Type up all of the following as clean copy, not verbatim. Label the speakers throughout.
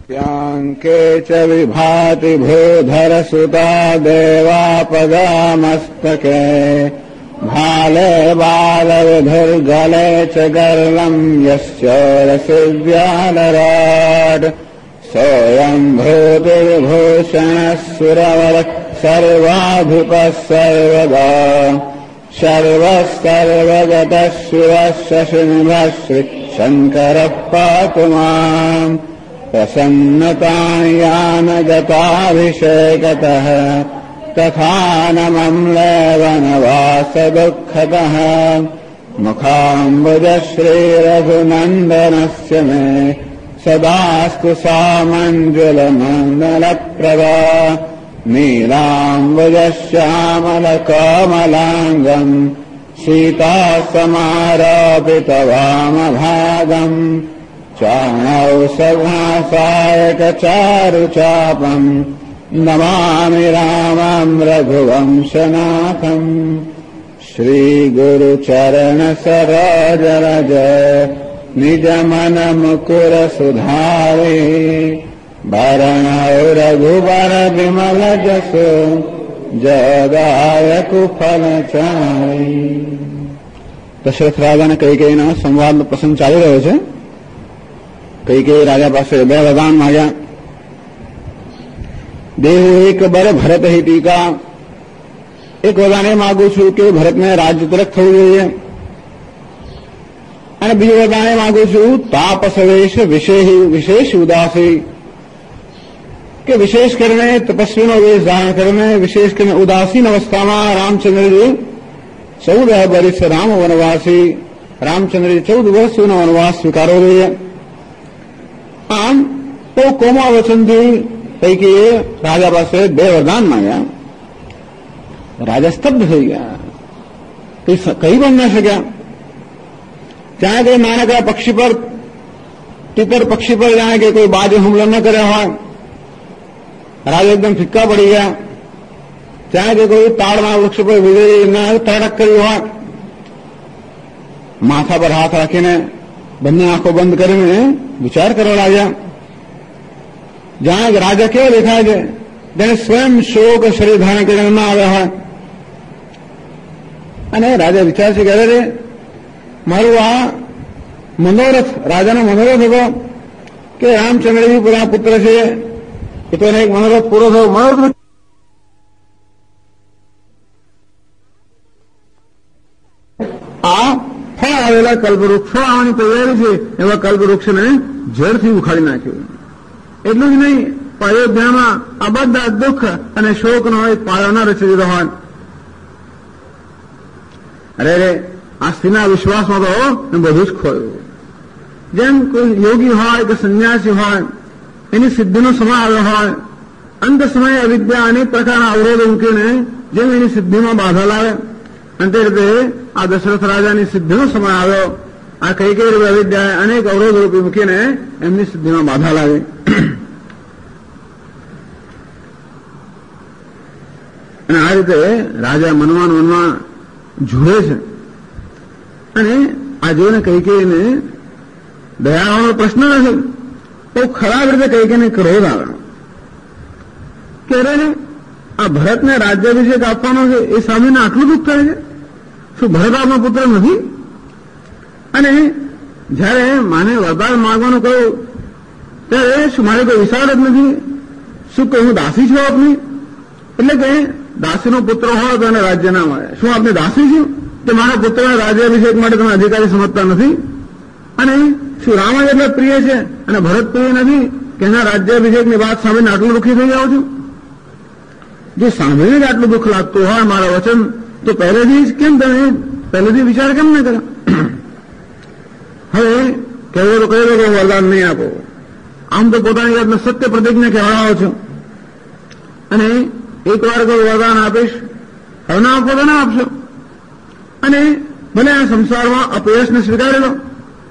Speaker 1: प्यांके च विभाति भूधरसुता देवापगामस्तके भाले बालविधुर्गले च गर्वम् यस्य रसिव्यालराट् सोऽयम् भूतिविभूषणः सुरवरः सर्वाधिपः सर्वदा सर्वगतः शिवः शशिनिभः श्रीशङ्करः पातु माम् प्रसन्नतायानगताभिषेकतः तथा नमम्लेवनवासदुःखतः मुखाम्बुज श्रीरघुनन्दनस्य मे सदास्तु सामञ्जुलमण्डलप्रदा नीलाम्बुजश्यामलकोमलाङ्गम् सीतासमारोपितवामभागम् चाणौषधासायकचारुचापम् नमामि रामम् रघुवंशनाथम् श्रीगुरुचरणसरोजरज निजमनमुकुरसुधारे भरणौ रघुवर विमलजसु जयदायकुफलचारी। દશરથ રાજા અને કૈકેયીના સંવાદનો પ્રસંગ ચાલી રહ્યો છે. કૈકેયી રાજા પાસે બે વરદાન માંગ્યા. દેહુ એક બર ભરત હિ ટીકા. એક વરદાન એ માગું છું કે ભરતને રાજ્ય તિલક થવું જોઈએ, અને બીજું વરદાન એ માગું છું તાપસવેશ વિશેષ ઉદાસી, કે વિશેષ કરીને તપસ્વીનો વેશ ધારણ કરીને વિશેષ કરીને ઉદાસીન અવસ્થામાં રામચંદ્રજી 14 વર્ષ રામ વનવાસી રામચંદ્રજી 14 વર્ષનો વનવાસ સ્વીકારવો જોઈએ. આમ તો કોમળ વચનથી પૈકી રાજા પાસે બે વરદાન માંગ્યા. રાજા સ્તબ્ધ થઈ ગયા, કહી પણ ન શક્યા. જાણે કે નાનકડા પક્ષી પર તીતર પક્ષી પર જાણે કે કોઈ બાજુ હુમલો ન કર્યો હોય, રાજા એકદમ ફિક્કા પડી ગયા. જાણે કે કોઈ તાડના વૃક્ષ પર વીજળી ન તડક કર્યું હોય. માથા પર હાથ રાખીને બંને આંખો બંધ કરીને વિચાર કરવા લાગ્યા. જાણે કે રાજા કેવો દેખાય છે, તેને સ્વયં શોક શરીર ધારણ કરીને ન આવ્યા હોય. અને રાજા વિચાર છે કે અરે મારું આ મનોરથ, રાજાનો મનોરથ હતો કે રામચંદ્રજી પોતાના પુત્ર છે, એ તો એને એક મનોરથ પૂરો થયો. મનોરથ આ ફળ આવેલા કલ્પવૃક્ષ આવવાની તૈયારી છે, એવા કલ્પવૃક્ષને જળથી ઉખાડી નાખ્યું. એટલું જ નહીં, અયોધ્યામાં આ બધા દુઃખ અને શોકનો એક પાયો ન રચી દીધો હોય. અરે આ સ્ત્રીના વિશ્વાસમાં તો બધું જ ખોયું. જેમ કોઈ યોગી હોય કે સંન્યાસી હોય, એની સિદ્ધિનો સમય આવ્યો હોય, અંત સમયે અવિદ્યા અનેક પ્રકારના અવરોધો મૂકીને જેમ એની સિદ્ધિમાં બાધા લાવે, અને તે રીતે આ દશરથ રાજાની સિદ્ધિનો સમય આવ્યો. આ કઈ રીતે અવિદ્યાએ અનેક અવરોધ રૂપી મૂકીને એમની સિદ્ધિમાં બાધા લાવી. અને આ રીતે રાજા મનમાં જુએ છે. અને આ જોઈને કૈકેયીને દયા આવવાનો પ્રશ્ન નથી, તો ખરાબ રીતે કૈકેયીને ક્રોધ આવે કે અરે આ ભરતને રાજ્યાભિષેક આપવાનો છે, એ સામેને આટલું દુઃખ કરે છે. શું ભરત આપનો પુત્ર નથી? અને જયારે માને વરદાન માંગવાનું કહ્યું ત્યારે શું મારે કોઈ વિચાર જ નથી? શું કે હું દાસી છું આપની? એટલે કે દાસીનો પુત્ર હોય તો એને રાજ્ય ના મળે. શું આપને દાસી છું કે મારા પુત્રને રાજ્યાભિષેક માટે તમે અધિકારી સમજતા નથી? અને શું રામ જ એટલે પ્રિય છે અને ભરત પ્રિય નથી કે એના રાજ્યાભિષેકની વાત સાંભળીને આટલું દુઃખી થઈ જાવ છું? જો સાંભળીને જ આટલું દુઃખ લાગતું હોય મારા વચન, તો પહેલેથી જ કેમ તમે પહેલેથી વિચાર કેમ ન કર્યો? હવે કહેવો તો કહી દો કે વરદાન નહીં આપો. આમ તો પોતાની જાતને સત્ય પ્રતિજ્ઞા કહેવાઓ છો, અને એક વાર કોઈ વરદાન આપીશ, હવે ના આપો તો ના આપશો. અને ભલે આ સંસારમાં અપયશને સ્વીકારી લો.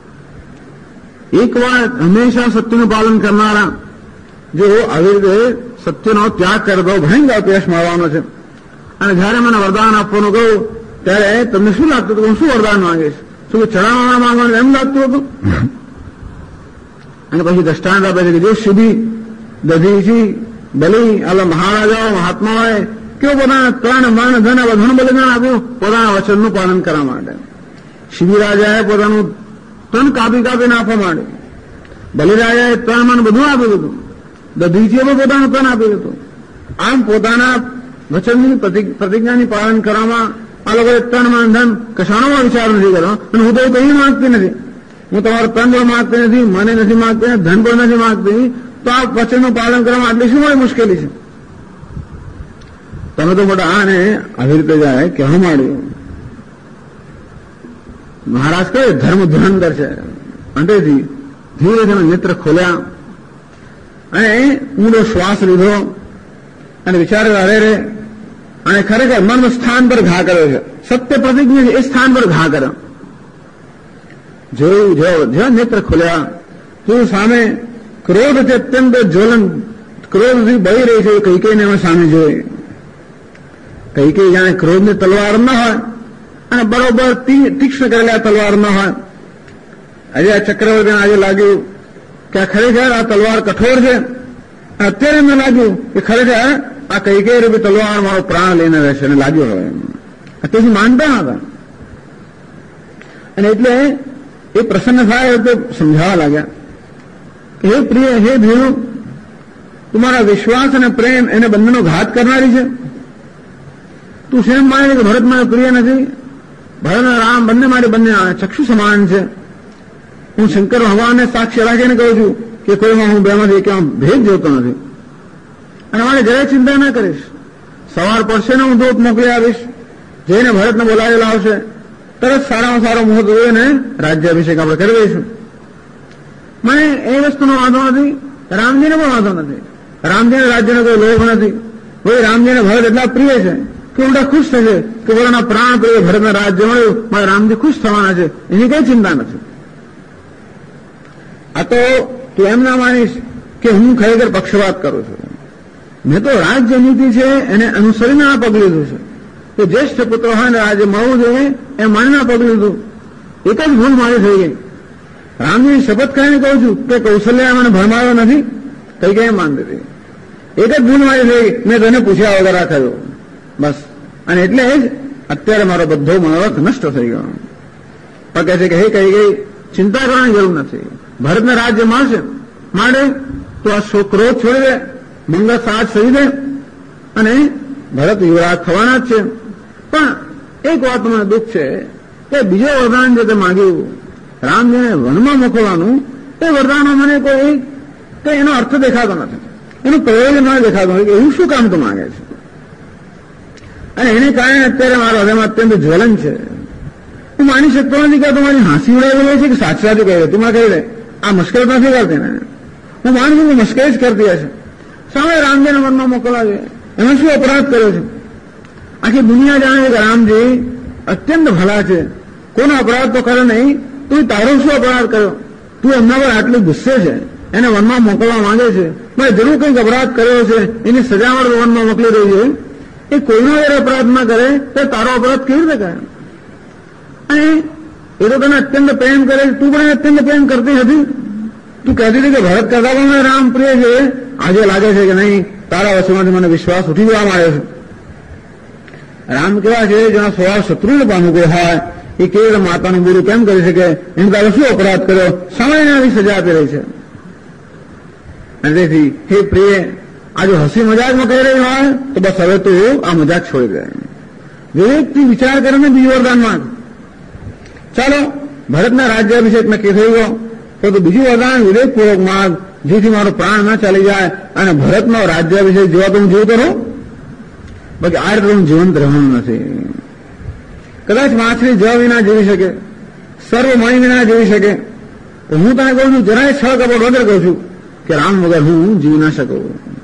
Speaker 1: એક વાર હંમેશા સત્યનું પાલન કરનારા જો આવી રીતે સત્યનો ત્યાગ કરી દો, ભયંકર અપયશ મળવાનો છે. અને જયારે મને વરદાન આપવાનું કહ્યું ત્યારે તમને શું લાગતું હતું? હું શું વરદાન માંગીશ? શું ચડાવવાના માંગવાનું એમ લાગતું હતું? અને પછી દ્રષ્ટાંત આપે છે કે જો શિબી, દધીચી, બલી, આલા મહારાજાઓ, મહાત્માઓએ કેવો પોતાના તન, મન, ધન બધાનું બલિદાન આપ્યું પોતાના વચનનું પાલન કરવા માટે. શિબી રાજાએ પોતાનું તન કાપી કાપીને આપવા માટે, બલિરાજાએ તન મન બધું આપી દીધું, દધીચીએ પણ પોતાનું તન આપી દીધું. આમ પોતાના વચનની પ્રતિજ્ઞાની પાલન કરવામાં આ લોકોએ તન મન ધન કશાણોમાં વિચાર નથી કર્યો. અને હું તો એ કંઈ માંગતી નથી, હું તમારું તન પણ માંગતી નથી, મને નથી માંગતી, ધન પણ નથી માંગતી. તો આ વચનનું પાલન કરવામાં આટલી શું મારી મુશ્કેલી છે? તમે તો મોટા આને આવી રીતે જાય કહેવા માંડ્યું. મહારાજ કહે ધર્મ ધુરંધર છે. અંતેથી ધીરે ધીરે નેત્ર ખોલ્યા અને ઊંડો શ્વાસ લીધો અને વિચાર અરે રે, અને ખરેખર મન સ્થાન પર ઘા કર્યો છે. સત્ય પ્રતિજ્ઞા છે એ સ્થાન પર ઘા કર્યો. જોયું જ્યાં નેત્ર ખોલ્યા જોયું સામે ક્રોધથી અત્યંત જ્વલન, ક્રોધથી બળી રહી છે કૈકેયીને અમે સામે જોઈ. કૈકેયી જાણે ક્રોધની તલવાર ન હોય અને બરોબર તીક્ષ્ણ કરેલા તલવાર ન હોય. આજે આ ચક્રવર્તીને આજે લાગ્યું કે ખરેખર આ તલવાર કઠોર છે. અત્યારે એમને લાગ્યું કે ખરેખર આ કૈકેયી રૂપી તલવાર મારો પ્રાણ લઈને રહેશે અને લાગ્યો હવે. અત્યારથી માનતા હતા અને એટલે એ પ્રસન્ન થાય તો સમજાવવા લાગ્યા કે હે પ્રિય, હે ભીણું, તમારા વિશ્વાસ અને પ્રેમ એને બંનેનો ઘાત કરનારી છે. તું શેમ માને કે ભરત મારે પ્રિય નથી? ભરત અને રામ બંને મારે બંને ચક્ષુ સમાન છે. હું શંકર ભગવાનને સાક્ષી રાખીને કહું છું કે કોઈમાં હું બેમાંથી કે ભેદ જોતો નથી. અને મારે જરાય ચિંતા ના કરીશ. સવાર પડશે ને હું દૂત મોકલી આવીશ, જઈને ભરતને બોલાવી લાવશે. તરત સારામાં સારો મુહૂર્ત જોઈને રાજ્યાભિષેક આપણે કરી દઈશું. મને એ વસ્તુનો વાંધો નથી, રામજીને પણ વાંધો નથી. રામજીને રાજ્યનો કોઈ લોભ નથી. કોઈ રામજીને ભરત એટલા પ્રિય છે કે ઉલટા ખુશ થશે કે પોતાના પ્રાણ પ્રિય ભરતના રાજ્ય મળ્યું, મારે રામજી ખુશ થવાના છે, એની કઈ ચિંતા નથી. આ તો તું એમ ના માનીશ કે હું ખરેખર પક્ષપાત કરું છું. મેં તો રાજ્ય નીતિ છે એને અનુસરીને આ પગ લીધું છે. તો જ્યેષ્ઠ પુત્ર હોય ને રાજ્ય મળવું જોઈએ એ માનીને પગ લીધું. એક જ ભૂલ મારી થઈ ગઈ. રામજી શપથ કરીને કહું છું કે કૌશલ્યા મને ભરમાયો નથી, કઈ કઈ માનતી હતી. એક જ ભૂલ મારી થઈ ગઈ, મેં તને પૂછ્યા વગર આ થયો બસ. અને એટલે જ અત્યારે મારો બધો મનોરથ નષ્ટ થઈ ગયો. પણ કહે છે કે હે કઈ ગઈ ચિંતા કરવાની જરૂર નથી. ભરતને રાજ્ય મળશે માટે તો આ ક્રોધ છોડી દે, મંગળ સાથ સહી દે અને ભરત યુવરાજ થવાના જ છે. પણ એક વાત મને દુઃખ છે કે બીજો વરદાન જે તે માગ્યું રામજીને વનમાં મોકલવાનું, એ વરદાનમાં મને કોઈ એનો અર્થ દેખાતો નથી, એનું પ્રયોજન મને દેખાતો નથી કે એવું શું કામ તો માંગે છે. અને એને કારણે અત્યારે મારા હૃદયમાં અત્યંત જ્વલન છે. હું માની શકતો નથી કે તમારી હાંસી ઉડાવેલી છે કે સાચી સાચું કહે. તું મને કહી દે આ મશ્કરી નથી કરતી ને? હું માનું છું કે મશ્કરી જ કરતી હશે. સામે રામજીને વનમાં મોકલવા જોઈએ, એમાં શું અપરાધ કર્યો છે? આખી દુનિયા જાણે છે કે રામજી અત્યંત ભલા છે, કોનો અપરાધ તો કરે નહીં. તું તારો શું અપરાધ કર્યો? તું એમના પર આટલી ગુસ્સે છે, એને વનમાં મોકલવા માંગે છે, મેં જરૂર કંઈક અપરાધ કર્યો છે, એની સજા મળે વનમાં મોકલી રહી છે. એ કોઈનો એ અપરાધ ના કરે તો તારો અપરાધ કેવી રીતે કરે? અને એ તો તને અત્યંત પ્રેમ કરે, તું પણ અત્યંત પ્રેમ કરતી હતી. તું કહેતી હતી કે ભરત કરતા પણ મને રામ પ્રિય છે. આજે લાગે છે કે નહીં, તારા વચનમાંથી મને વિશ્વાસ ઉઠી જવા માંડ્યો છે. રામ કેવા છે જેના સ્વભાવ શત્રુને પામુકો હોય, એ કેવી રીતે માતાનું બુરું કેમ કરી શકે? એમ તારે શું અપરાધ કર્યો? સમયને આવી સજા આપી રહી છે. અને તેથી હે પ્રિય, આજે હસી મજાકમાં કહી રહી હોય તો બસ હવે તું આ મજાક છોડી દે. વિવેકથી વિચાર કરીને બીજું વરદાન માંગ. ચાલો ભરતના રાજ્યાભિષેક નક્કી થઈ ગયો તો બીજું વરદાન વિવેકપૂર્વક માંગ, જેથી મારો પ્રાણ ના ચાલી જાય અને ભરતનો રાજ્યાભિષેક જેવા તો હું જીવતો રહું. બાકી આ રીતે હું જીવંત રહેવાનું નથી. કદાચ માછલી જળ વિના જીવી શકે, સર્વ મણી વિના જીવી શકે, તો હું તને કહું છું જરાય છ કપડ વગર કહું છું કે રામ વગર હું જીવી ના શકું.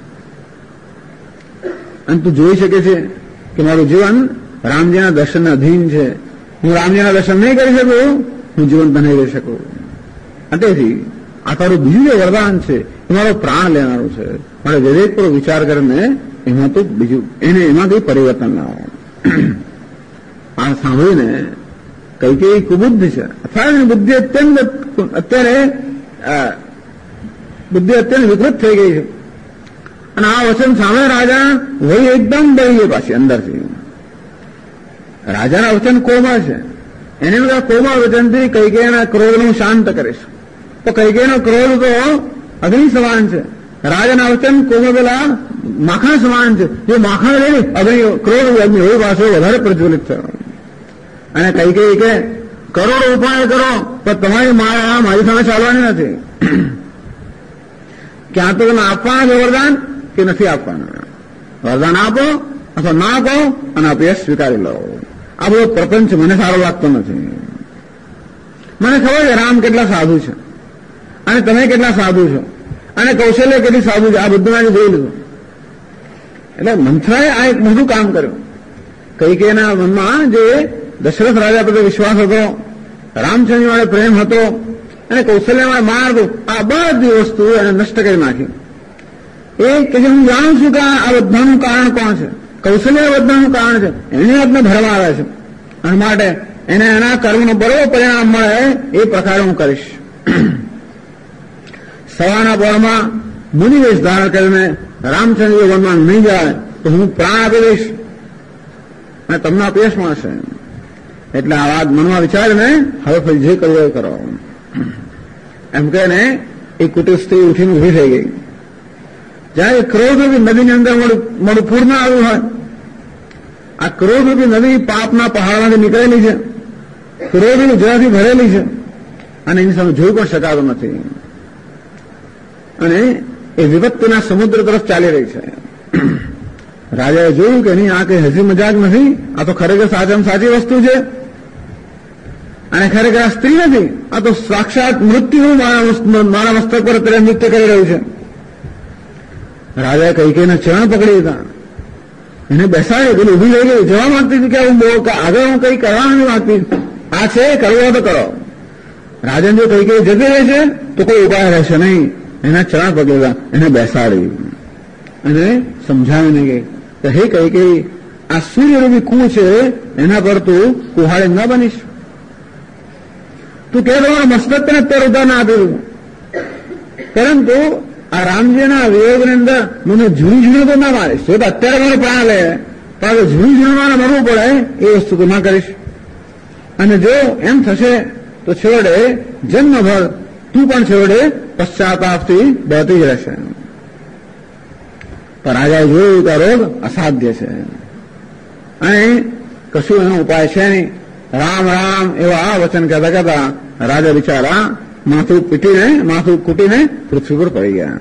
Speaker 1: અને તું જોઈ શકે છે કે મારું જીવન રામજીના દર્શનને અધીન છે. હું રામજીના દર્શન નહીં કરી શકું, હું જીવંત નહીં રહી શકું. તેથી આ તારું બીજું જે વરદાન છે એ મારો પ્રાણ લેનારું છે. મારે વિવેકપૂર્વક વિચાર કરીને એમાં તો બીજું એમાં કઈ પરિવર્તન ના આવે. આ સાંભળીને કઈ કુબુદ્ધિ છે, અથવા એની બુદ્ધિ અત્યંત અત્યારે બુદ્ધિ અત્યંત વિકૃત થઈ ગઈ છે. અને આ વચન સામે રાજા વહી એકદમ ડરી ગઈ પાછી અંદરથી. રાજાના વચન કોમળ છે, એને બધા કોમળ વચનથી કૈકેયીના ક્રોધને હું શાંત કરીશ. તો કૈકેયીનો ક્રોધ તો અગ્નિ સમાન છે, રાજાના વચન કોમળેલા માખણ સમાન છે. જે માખણ લઈને અગ્નિ ક્રોધ અગ્નિ હોય પાછો વધારે પ્રજ્વલિત થયો. અને કૈકેયી કે કરોડો ઉપાય કરો પણ તમારી માયા મારી સામે ચાલવાની નથી. ક્યાં તો તમે આપવાના છે વરદાન કે નથી આપવાના. વરદાન આપો અથવા ના આપો અને અપયશ સ્વીકારી લો. આ બધો પ્રપંચ મને સારો લાગતો નથી. મને ખબર છે રામ કેટલા સાધુ છે અને તમે કેટલા સાધુ છો અને કૌશલ્ય કેટલી સાધુ છે. આ બધું આજે જોઈ લીધું. એટલે મંથરાએ આ એક મોટું કામ કર્યું. કૈકેયીના મનમાં જે દશરથ રાજા પ્રત્યે વિશ્વાસ હતો, રામચંદ્ર વાળે પ્રેમ હતો અને કૌશલ્ય વાળે માર્ગ, આ બધી વસ્તુ એને નષ્ટ કરી નાખી. એ કે હું જાણું છું કે આ બધાનું કારણ કોણ છે, કૌશલ્ય બધાનું કારણ છે, એને આપણે ભરવા આવે છે અને માટે એને એના કર્મનું બરોબર પરિણામ મળે એ પ્રકારે હું કરીશ. સવારના પહોરમાં મુનિવેશ ધારણ કરીને રામચંદ્ર વનમાં નહીં જાય તો હું પ્રાણ આપી દઈશ અને તમને અપયશ મળશે. એટલે આ વાત મનમાં વિચારીને હવે ફરી જે કરવું એ કરો એમ કહીને એ કુટીર સ્ત્રી ઉઠીને ઉભી થઈ ગઈ. જ્યારે ક્રોધરૂપી નદીની અંદર મોડું પૂર ના આવ્યું હોય, આ ક્રોધરૂપી નદી પાપના પહાડમાંથી નીકળેલી છે, ક્રોધરૂપી જળથી ભરેલી છે અને એની સામે જોઈ પણ શકાતું નથી અને એ વિપત્તિના સમુદ્ર તરફ ચાલી રહી છે. રાજાએ જોયું કે નહીં, આ કઈ હસી મજાક નથી, આ તો ખરેખર સાચામાં સાચી વસ્તુ છે અને ખરેખર આ સ્ત્રી નથી, આ તો સાક્ષાત મૃત્યુ મારા મસ્તક પર અત્યારે નૃત્ય કરી રહ્યું છે. રાજાએ કૈકેયીના ચરણ પકડી દીધા, એને બેસાડી, પેલી ઉભી થઈ ગઈ, જવા માંગતી હતી કે આગળ હું કઈ કરવા નથી માંગતી, આ છે કરવો તો કરો. રાજાને જો કૈકેયી જતી રહે છે તો કોઈ ઉપાય રહેશે નહીં. એના ચરણ પકડી દીધા, એને બેસાડી અને સમજાવીને ગઈ કે હે કૈકેયી, આ સૂર્યરૂપી કું છે, એના પર તું કુહાડી ન બનીશ. તું કે તમારા મસ્તક તને અત્યારે ઉદાહરણ આપી દીધું, પરંતુ આ રામજીના વિયોગની અંદર મને ઝૂણી તો ના મારીશ. જો તો અત્યારે મારો પ્રાણ લે પણ ઝૂણી મારે મરવું પડે એ વસ્તુ તો ના કરીશ. અને જો એમ થશે તો છેવટે જન્મભર તું પણ છેવટે પશ્ચાતાપથી બહેતી જ રહેશે. પણ રાજાએ જોયું કે રોગ અસાધ્ય છે અને કશું એનો ઉપાય છે નહીં. રામ રામ એવા આ વચન કહેતા કહેતા રાજા બિચારા માથું કૂટીને પૃથ્વી પર પડી ગયા.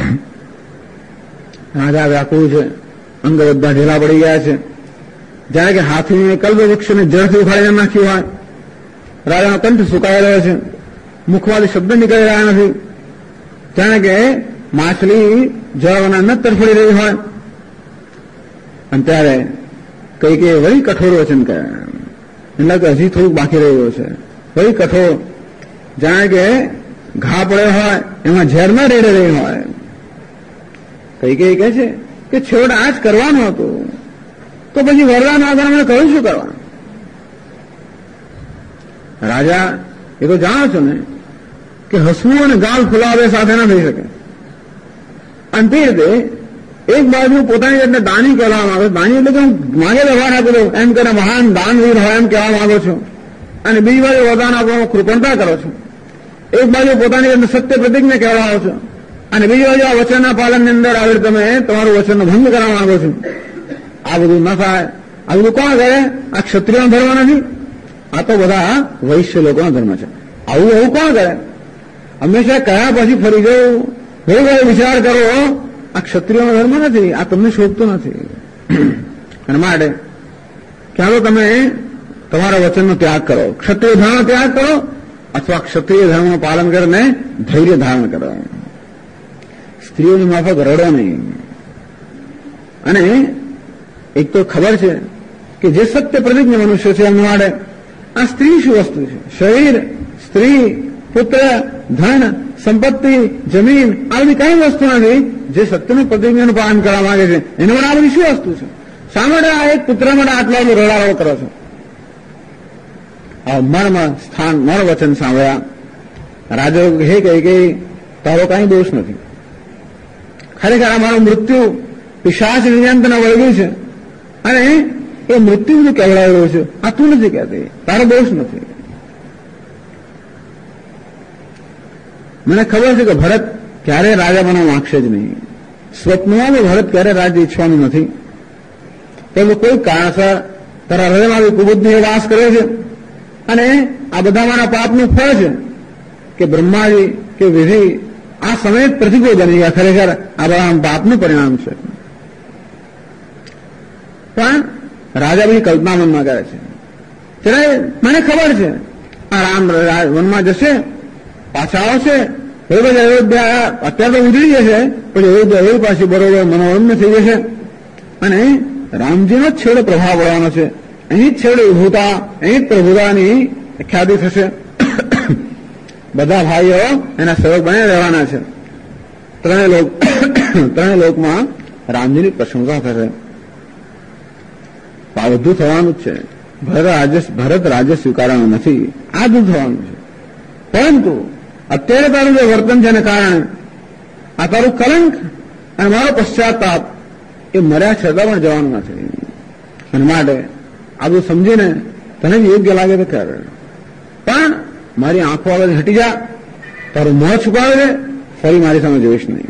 Speaker 1: રાજા વ્યાકુળ છે, અંગ બધા ઢીલા પડી ગયા છે. જાણે કે હાથીને કલ્પવૃક્ષને જળથી ઉખાડીને નાખ્યું હોય. રાજાનો કંઠ સુકાઈ રહ્યો છે, મુખમાંથી શબ્દ નીકળી રહ્યા નથી, જાણે કે માછલી જળના ન તરફડી રહી હોય. અને ત્યારે કૈકેયીએ વળી કઠોર વચન કર્યા, એટલે કે હજી થોડુંક બાકી રહ્યું છે. વળી કઠોર, જાણે કે ઘા પડ્યો હોય એમાં ઝેર ના રેડે રહી હોય. કૈકેયી કહે છે કે છેવટે આ જ કરવાનું હતું તો પછી વરદાન આગળ મને કહ્યું શું કરવાનું. રાજા એ તો જાણો છો ને કે હસવું અને ગાલ ફુલાવે સાથે ના થઈ શકે. અને તે રીતે એક બાજુ પોતાની જાતને દાની કહેવામાં આવે, દાની એટલે કે હું માગે વ્યવહાર આપી દઉં એમ કરીને મહાન દાનવીર હોય એમ કહેવા માંગો છો, અને બીજી બાજુ વરદાન આપવામાં કૃપણતા કરો છો. એક બાજુ પોતાની અંદર સત્ય પ્રતિજ્ઞા કહેવા આવો છો અને બીજી બાજુ આ વચનના પાલનની અંદર આવી તમે તમારું વચનનો ભંગ કરવા માંગો છો. આ બધું ન થાય. આ બધું કોણ કરે? આ ક્ષત્રિયનો ધર્મ નથી, આ તો બધા વૈશ્ય લોકોનો ધર્મ છે. આવું કોણ કરે? હંમેશા કયા પછી ફરી જવું, ભાઈ વિચાર કરો, આ ક્ષત્રિયનો ધર્મ નથી, આ તમને શોભતો નથી. અને માટે ક્યાં તો તમે તમારા વચનનો ત્યાગ કરો, ક્ષત્રિય ધર્મનો ત્યાગ કરો અથવા ક્ષત્રિય ધર્મનું પાલન કરીને ધૈર્ય ધારણ કરો. સ્ત્રીઓની માફક રડો નહીં. અને એક તો ખબર છે કે જે સત્ય પ્રતિજ્ઞ મનુષ્ય છે એમના માટે આ સ્ત્રી શું વસ્તુ છે? શરીર, સ્ત્રી, પુત્ર, ધન, સંપત્તિ, જમીન આ બધી કઈ વસ્તુ નથી જે સત્યનું પ્રતિજ્ઞાનું પાલન કરવા માંગે છે. એના માટે આ બધી શું વસ્તુ છે? શા માટે આ એક પુત્ર માટે આટલા બધું રડારડ કરો છો? આ મર્મ સ્થાન મર વચન સાંભળ્યા રાજા હે કહે કે તારો કઈ દોષ નથી, ખરેખર આ મારું મૃત્યુ પિશાચ નિયંત્રણ વળગ્યું છે અને એ મૃત્યુ કહેવડાવેલું છે, આ તું નથી કહેતી, તારો દોષ નથી. મને ખબર છે કે ભરત ક્યારે રાજા બનવા માંગશે જ નહીં. સ્વપ્નમાં ભરત ક્યારે રાજ્ય ઈચ્છવાનું નથી. પરંતુ કોઈ કારણસર તારા હૃદયમાં કુબુદ્ધિ વાસ કરે છે અને આ બધા મારા પાપનું ફળ છે કે બ્રહ્માજી કે વિધિ આ સમય પ્રતિકૂળ બની ગયા. ખરેખર આ બધા પાપનું પરિણામ છે. પણ રાજા બધી કલ્પના મનમાં કરે છે. ત્યારે મને ખબર છે આ રામ વનમાં જશે, પાછા આવશે, એ બધા અયોધ્યા અત્યારે તો ઉજળી જશે, પછી અયોધ્યા પાછી બરોબર મનોરમ્ય થઈ જશે અને રામજીનો જ છેડે પ્રભાવ પડવાનો છે. અહીં જ છેડે ઉભૂતા, અહીં જ પ્રભુતાની ખ્યાતિ થશે. બધા ભાઈઓ એના સેવક બને રહેવાના છે. ત્રણેય લોકમાં રામજીની પ્રશંસા થશે. આ બધું થવાનું જ છે. ભરત રાજ્ય સ્વીકારવાનું નથી, આ બધું થવાનું છે. પરંતુ અત્યારે તારું જે વર્તન છે એને કારણે આ તારું કલંક અને મારો પશ્ચાતાપ એ મર્યા છતાં પણ જવાનું નથી. અને માટે આ બધું સમજીને તને જ યોગ્ય લાગે તો કર, પણ મારી આંખો આગળ હટી જા, તારું મોં છુપાવે દે, ફરી મારી સામે જોઈશ નહીં.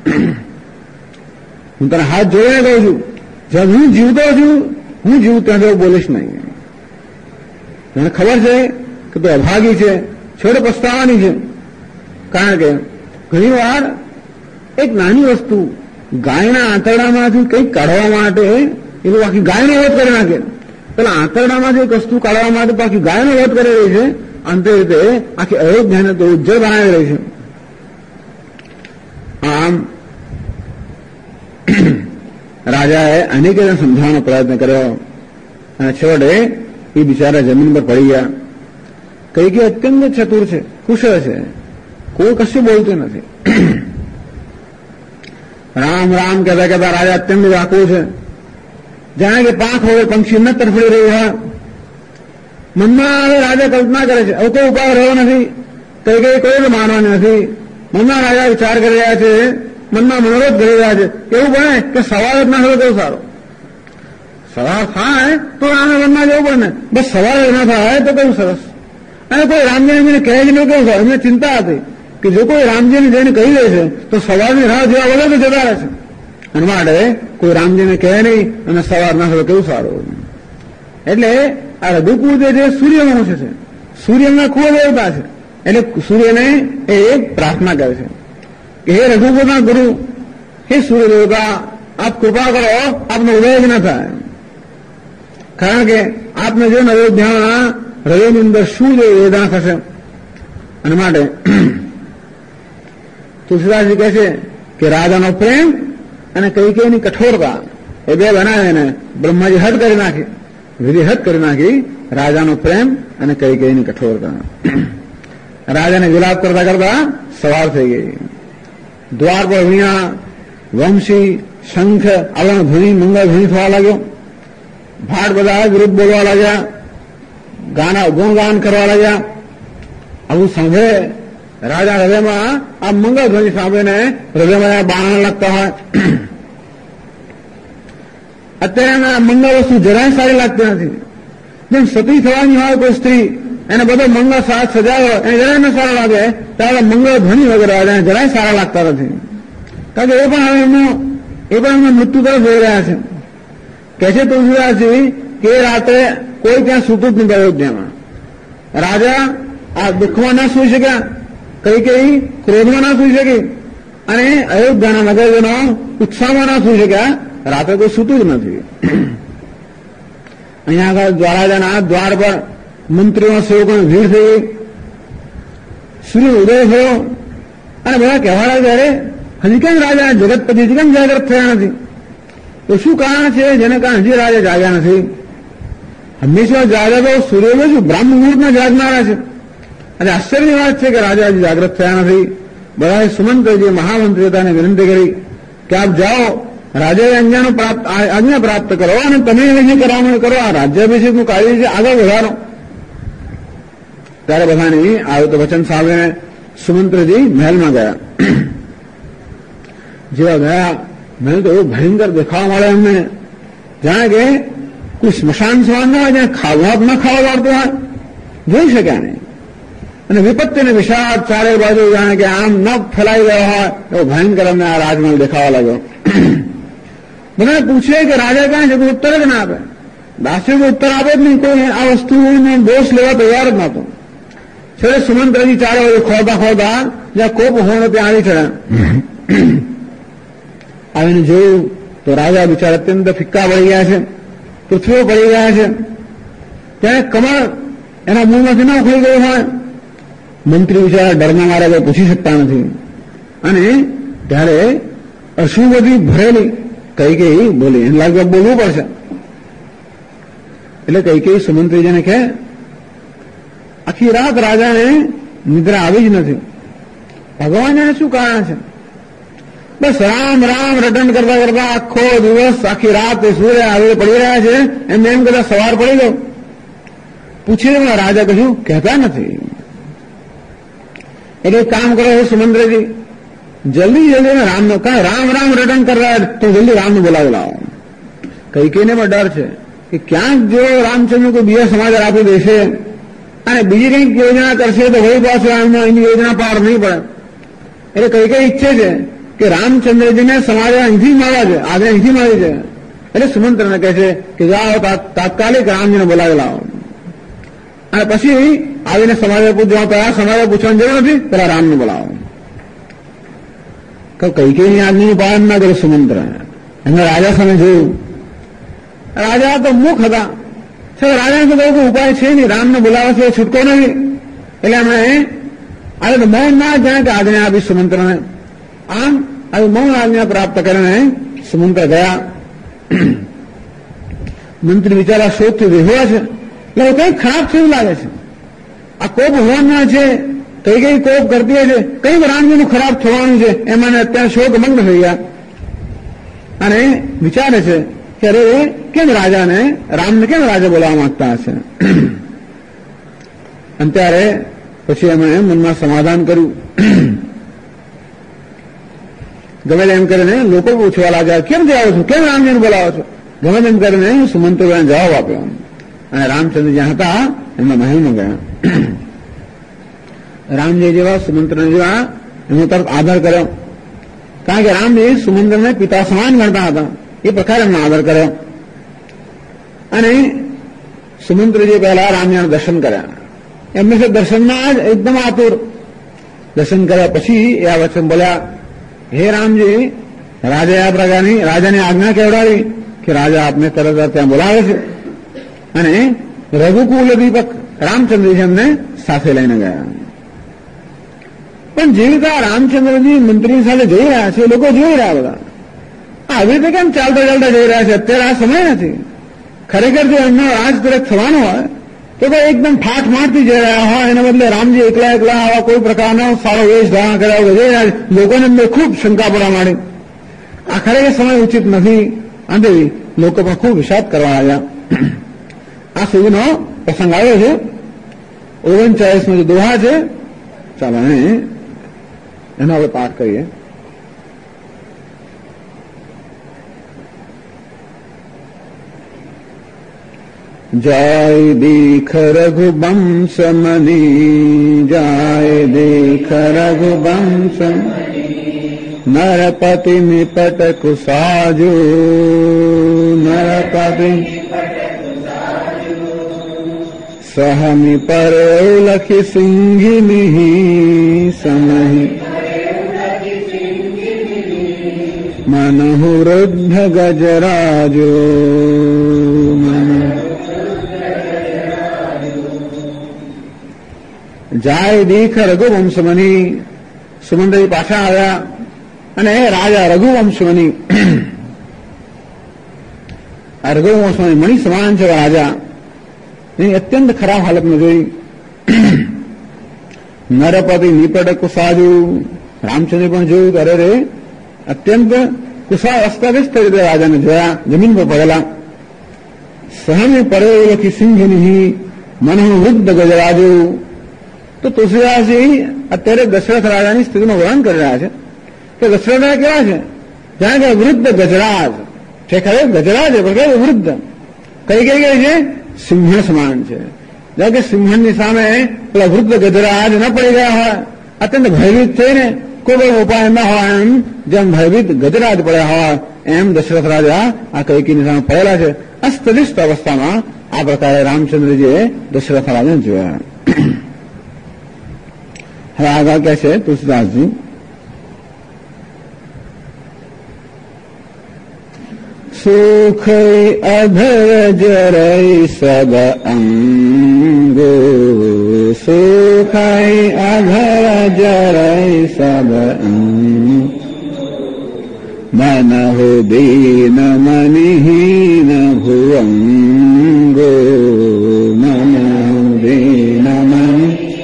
Speaker 1: હું તને હાથ જોડીને કહું છું, જ્યાં હું જીવતો છું, હું જીવું ત્યાં તો બોલીશ નહીં. મને ખબર છે કે તું અભાગી છે, છેડે પસ્તાવાની છે. કારણ કે ઘણી વાર એક નાની વસ્તુ ગાયના આંતરડામાંથી કંઈક કાઢવા માટે એ લોકો આખી ગાયનો વધ કરી નાખે. પેલા આંતરડામાંથી એક વસ્તુ કાઢવા માટે તો આખી ગાયનો વધ કરી રહી છે. અંતે રીતે આખી અયોધ્યાને તો ઉજ્જળ બનાવી રહી છે. આમ રાજાએ અનેક સમજાવવાનો પ્રયત્ન કર્યો અને છેવટે એ બિચારા જમીન પર પડી ગયા. કઈ અત્યંત ચતુર છે, કુશળ છે, કોઈ કશું બોલતું નથી. રામ રામ કહેતા કહેતા રાજા અત્યંત વ્યાકુળ છે, જાણે કે પાંખ હવે પંક્ષી ન તરફડી રહ્યું હોય. મનમાં હવે રાજા કલ્પના કરે છે, હવે કોઈ ઉપાય રહ્યો નથી, કઈ કોઈ માનવાની નથી. મનમાં રાજા વિચાર કરી રહ્યા છે, મનમાં મનોરથ કરી રહ્યા છે. એવું બને કે સવાર જ ના થયો તો સારો, સવાર થાય તો રામે વનમાં જવું પડે ને, બસ સવાર જ ના થાય તો કેવું સરસ. અને કોઈ રામજીને કહે જ નહીં, કેવું એમને ચિંતા હતી કે જો કોઈ રામજીને જઈને કહી દે છે તો સવારની રાહ જોવા વગર તો જતા રહે છે. અને માટે કોઈ રામજીને કહે નહીં અને સવાર ના થયો કેવું સારું. એટલે આ રઘુકુળ જે સૂર્યવંશ છે, સૂર્યના કુળ દેવતા છે. એટલે સૂર્યને એ એક પ્રાર્થના કરે છે કે હે રઘુકુળના ગુરુ, હે સૂર્ય દેવતા, આપ કૃપા કરો, આપનો ઉદય જ ન થાય. કારણ કે આપને જો અયોધ્યામાં હૃદયની અંદર શું જે વેદના થશે. અને માટે તુલસીદાસજી કહે છે કે રાજાનો પ્રેમ અને કૈકેયીની કઠોરતા એ બે બનાવીને બ્રહ્માજી હદ કરી નાખી, વિધિ હદ કરી નાખી. રાજાનો પ્રેમ અને કૈકેયીની કઠોરતા. રાજાને વિલાપ કરતા કરતા સવાર થઈ ગઈ. દ્વાર પર વીણા, વંશી, શંખ આવાનો ધ્વનિ, મંગળ ધ્વનિ થવા લાગ્યો. ભાટ બધા વિરુદ્ધ બોલવા લાગ્યા, ગુણગાન કરવા લાગ્યા. આવું સાંભળે રાજા હૃદયમાં આ મંગળ ધ્વનિ સાંભળીને હૃદયમાં બાણ લાગતા હોય. અત્યારે આ મંગળ વસ્તુ જરાય સારી લાગતી નથી. જેમ સતી થવાની હોય કોઈ સ્ત્રી, એને બધો મંગળ સાથ સજાયો, એને જરાય ન સારા લાગે, ત્યારે મંગળ ધ્વનિ વગર જરાય સારા લાગતા નથી. કારણ કે એ પણ એમને મૃત્યુ તરફ જઈ રહ્યા છે. કહે છે તુલસીદાસજી કે રાતે કોઈ ત્યાં સૂતું જ નહીં અયોધ્યામાં. રાજા આ દુઃખમાં ના સૂઈ શક્યા, કઈ ક્રોધમાં ના સૂઈ શકી, અને અયોધ્યાના નગરજનો ઉત્સાહમાં ના સૂઈ શક્યા. રાતે કોઈ સૂતું જ નથી. અહીંયા આગળ દ્વારાજાના દ્વાર પર મંત્રીઓ સેવકોની ભીડ થઈ ગઈ. સૂર્ય ઉદય થયો અને બધા કહેવા લાગ્યા, અરે હજી કેમ રાજા જગતપતિ હજી કેમ જાગૃત થયા નથી? તો શું કારણ છે જેને કારણે હજી રાજા જાગ્યા નથી? હંમેશા રાજા તો સૂર્યોદય શું બ્રાહ્મ મુહૂર્તમાં જાગનારા છે. અને આશ્ચર્યની વાત છે કે રાજા હજી જાગૃત થયા નથી. બધાએ સુમંત્રજી મહામંત્રી હતાને વિનંતી કરી કે આપ જાઓ, રાજાએ આજ્ઞા પ્રાપ્ત કરો અને તમે જે કરવાનું કરો, આ રાજ્યાભિષેકનું કાર્ય છે આગળ વધારો. ત્યારે બધાની આવ્યું તો વચન સાંભળીને સુમંત્રજી મહેલમાં ગયા. જેવા ગયા મેં તો એવું ભયંકર દેખાવા મળે એમને, જાણે કે કોઈ સ્મશાન સમાન ના હોય, જ્યાં ખાવા ન ખાવા વાળતું હોય, જોઈ શક્યા નહીં. અને વિપત્તિને વિષાદ ચારે બાજુ જાણે કે આમ ન ફેલાઈ ગયો હોય એવો ભયંકર અમને આ રાજમહેલ દેખાવા લાગ્યો. બધાને પૂછે કે રાજા ક્યાં છે, કોઈ ઉત્તર જ ના આપે. દાસીઓ કોઈ ઉત્તર આપે જ નહીં, કોઈ આ વસ્તુનો દોષ લેવા તૈયાર જ નહોતો. છેલ્લે સુમંત્રજી ચારે બાજુ ખોદા ખોદા જ્યાં કોપ હોવાનો ત્યાં આવી ચડ્યા. આવીને જોયું તો રાજા બિચારા અત્યંત ફિક્કા પડી ગયા છે, પૃથ્વીઓ પડી ગયા છે. ત્યારે કમળ એના મુંહમાંથી ન ઉખડી ગયું હોય. મંત્રી બિચારા ડરના મારે કોઈ પૂછી શકતા નથી. અને ત્યારે અશ્રુ બધી ભરેલી કઈ બોલી, એને લાગ્યું બોલવું પડશે. એટલે કઈ સુમંત્રીજીને કહે, આખી રાત રાજાને નિદ્રા આવી જ નથી. ભગવાન એને શું કારણ છે? બસ રામ રામ રટન કરતા કરતા આખો દિવસ આખી રાત સૂર્ય આવી પડી રહ્યા છે. એમને એમ કદાચ સવાર પડી ગયો. પૂછી રાજા કશું કહેતા નથી. એટલે કામ કરો સુમંત્રજી, જલ્દી રામનો રામ રામ રટન કરવા તો જલ્દી રામને બોલાવી લાવો. કઈકઈને પણ ડર છે કે ક્યાંક જો રામચંદ્ર કોઈ બીજા સમાચાર આપી દેશે અને બીજી કંઈક યોજના કરશે તો વળી પાછું એની યોજના પાર નહીં પડે. એટલે કઈ ઈચ્છે છે કે રામચંદ્રજીને સમાચાર અહીંથી મળવા છે, આજે અહીંથી મળી છે. એટલે સુમંત્રને કહે છે કે જાઓ તાત્કાલિક રામજીને બોલાવી લાવો. અને પછી આવીને સમાચાર પૂછવા, પહેલા સમાચાર પૂછવાની જરૂર નથી, પેલા રામને બોલાવો. કઈ આજ્ઞાનું પાલન ના કર્યું સુમંત્ર. એમને રાજા સામે જોયું. રાજા તો મુખ હતા, રાજાને તો કોઈ ઉપાય છે નહીં, રામને બોલાવે છે છૂટકો નથી. એટલે એમણે આજે તો મૌન ના જાણે કે આજ્ઞા આપી સુમંત્રને. આમ આવી મૌન આજ્ઞા પ્રાપ્ત કરીને સુમંત્ર ગયા. મંત્રી બિચારા શોધથી વિહવા છે, એટલે કઈ ખરાબ થયું લાગે છે. આ કોપ હોવાના છે, કઈ કોપ કરતી છે, કઈ રામજીનું ખરાબ થવાનું છે, એમાં અત્યારે શોકમગ્ન થઈ ગયા. અને વિચારે છે કે અરે કેમ રાજાને રામને કેમ રાજા બોલાવવા માંગતા હશે. અને ત્યારે પછી એમણે મનમાં સમાધાન કર્યું. ગમે એમ કરીને લોકો પૂછવા લાગ્યા, કેમ જવાબ છો, કેમ રામજીને બોલાવો છો? ગમે એમ કરીને સુમંત્રભાઈને જવાબ આપ્યો. અને રામચંદ્ર જ્યાં હતા એમના મહેલમાં ગયા. રામજી જેવા સુમંત્રને જેવા એમનો તરફ આદર કર્યો. કારણ કે રામજી સુમંત્રને પિતા સમાન ગણતા હતા, એ પ્રકારે એમનો આદર કર્યો. અને સુમંત્રજી પહેલા રામજીના દર્શન કર્યા. એમને દર્શનમાં જ એકદમ આતુર. દર્શન કર્યા પછી એ આ વચન બોલ્યા, હે રામજી, રાજાએ આ પ્રકારની રાજાની આજ્ઞા કેવડાવી કે રાજા આપને તરત ત્યાં બોલાવે છે. અને રઘુકુલ દીપક રામચંદ્રજી એમને સાથે લઈને ગયા. પણ જે રીતે રામચંદ્રજી મંત્રીની સાથે જઈ રહ્યા છે, લોકો જોઈ રહ્યા બધા. આવી રીતે કેમ ચાલતા ચાલતા જઈ રહ્યા છે? અત્યારે આ સમય નથી. ખરેખર જો એમનો રાજ તિલક થવાનો હોય તો કોઈ એકદમ ઠાઠ મારતી જઈ રહ્યા હોય, એના બદલે રામજી એકલા આવા કોઈ પ્રકારનો સારો વેશ ધારણ કર્યા જઈ રહ્યા છે. લોકોને અંદર ખૂબ શંકા પડવા માંડી. આ ખરેખર સમય ઉચિત નથી. અને લોકો પણ ખૂબ વિષાદ કરવા આવ્યા. આ સુધીનો પ્રસંગ આવ્યો છે. 39 જે દોહા છે, ચાલો એનો આપણે પાઠ કરીએ. જય દીખ રઘુવંશ મની, જય દીખ રઘુવંશ નરપતિ નિપટ કુસાજુ, નરપતિ સહમી પર લખી સિંહિની સમહી, મનહુ વૃદ્ધ ગજરાજો, જાય દીખ રઘુવંશમની. સુમંત્રજી પાછા આવ્યા અને રાજા રઘુવંશમની, રઘુવંશમની મણી સમાન છે રાજા. એની અત્યંત ખરાબ હાલતમાં જોઈ. નરપતિ નિપટ કુસાજુ, રામચંદ્ર પણ જોયું અરે રે અત્યંત કુશા અસ્તવ્યસ્ત રીતે રાજાને જોયા, જમીન પર પડેલા. સહમે પડે લખી સિંહની, મનહુ વૃદ્ધ ગજરાજુ. તો તુલસીદાસજી અત્યારે દશરથ રાજાની સ્થિતિનું વર્ણન કરી રહ્યા છે કે દશરથ રાજા કેવા છે ત્યાં કે વૃદ્ધ ગજરાજ છે, ખરે ગજરાજ પણ કે વૃદ્ધ કઈ કઈ ગઈ છે, સિંહણ સમાન છે. કે સિંહણની સામે પેલા વૃદ્ધ ગજરાજ ન પડી ગયા હોય, અત્યંત ભયભીત થઈને કોઈ પણ ઉપાય ન હોય એમ જેમ ભયભીત ગજરાજ પડ્યા હોય એમ દશરથ રાજા આ કૈકેયીની સામે પડેલા છે. અસ્તવ્યસ્ત અવસ્થામાં આ પ્રકારે રામચંદ્રજીએ દશરથ રાજાને જોયા. હવે આગળ કહે છે તુલસીદાસજી, સુખ અધર જરઈ સબ અંગો, સુખ અધર જરઈ સબ અંગ, મન હો દીન મનહીન ભુવંગો, મન હો દીન મન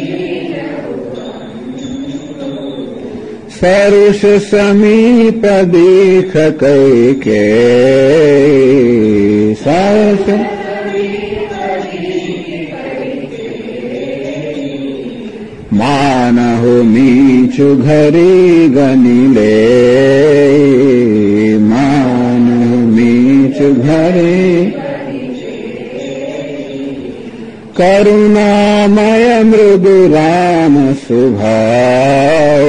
Speaker 1: સરુષ સમીપ દેખ કૈકેયી, સરુષ માનહો નીચુ ઘરી ગની લે, માનહો નીચુ ઘરે કરુણામય મૃદુ રામ સ્વભાવ,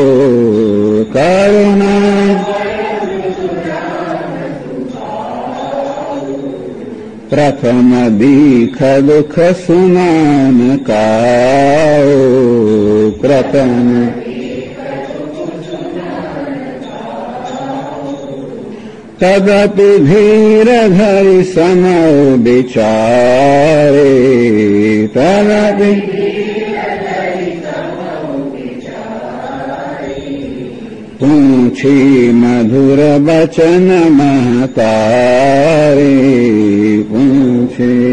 Speaker 1: કરુણા પ્રથમ દીખ દુઃખ સુનાન કાઓ, પ્રથમ તદપિ ધીર ધરી સમય વિચારે, તદપિ પૂછી મધુર વચન મહતારે, પૂછી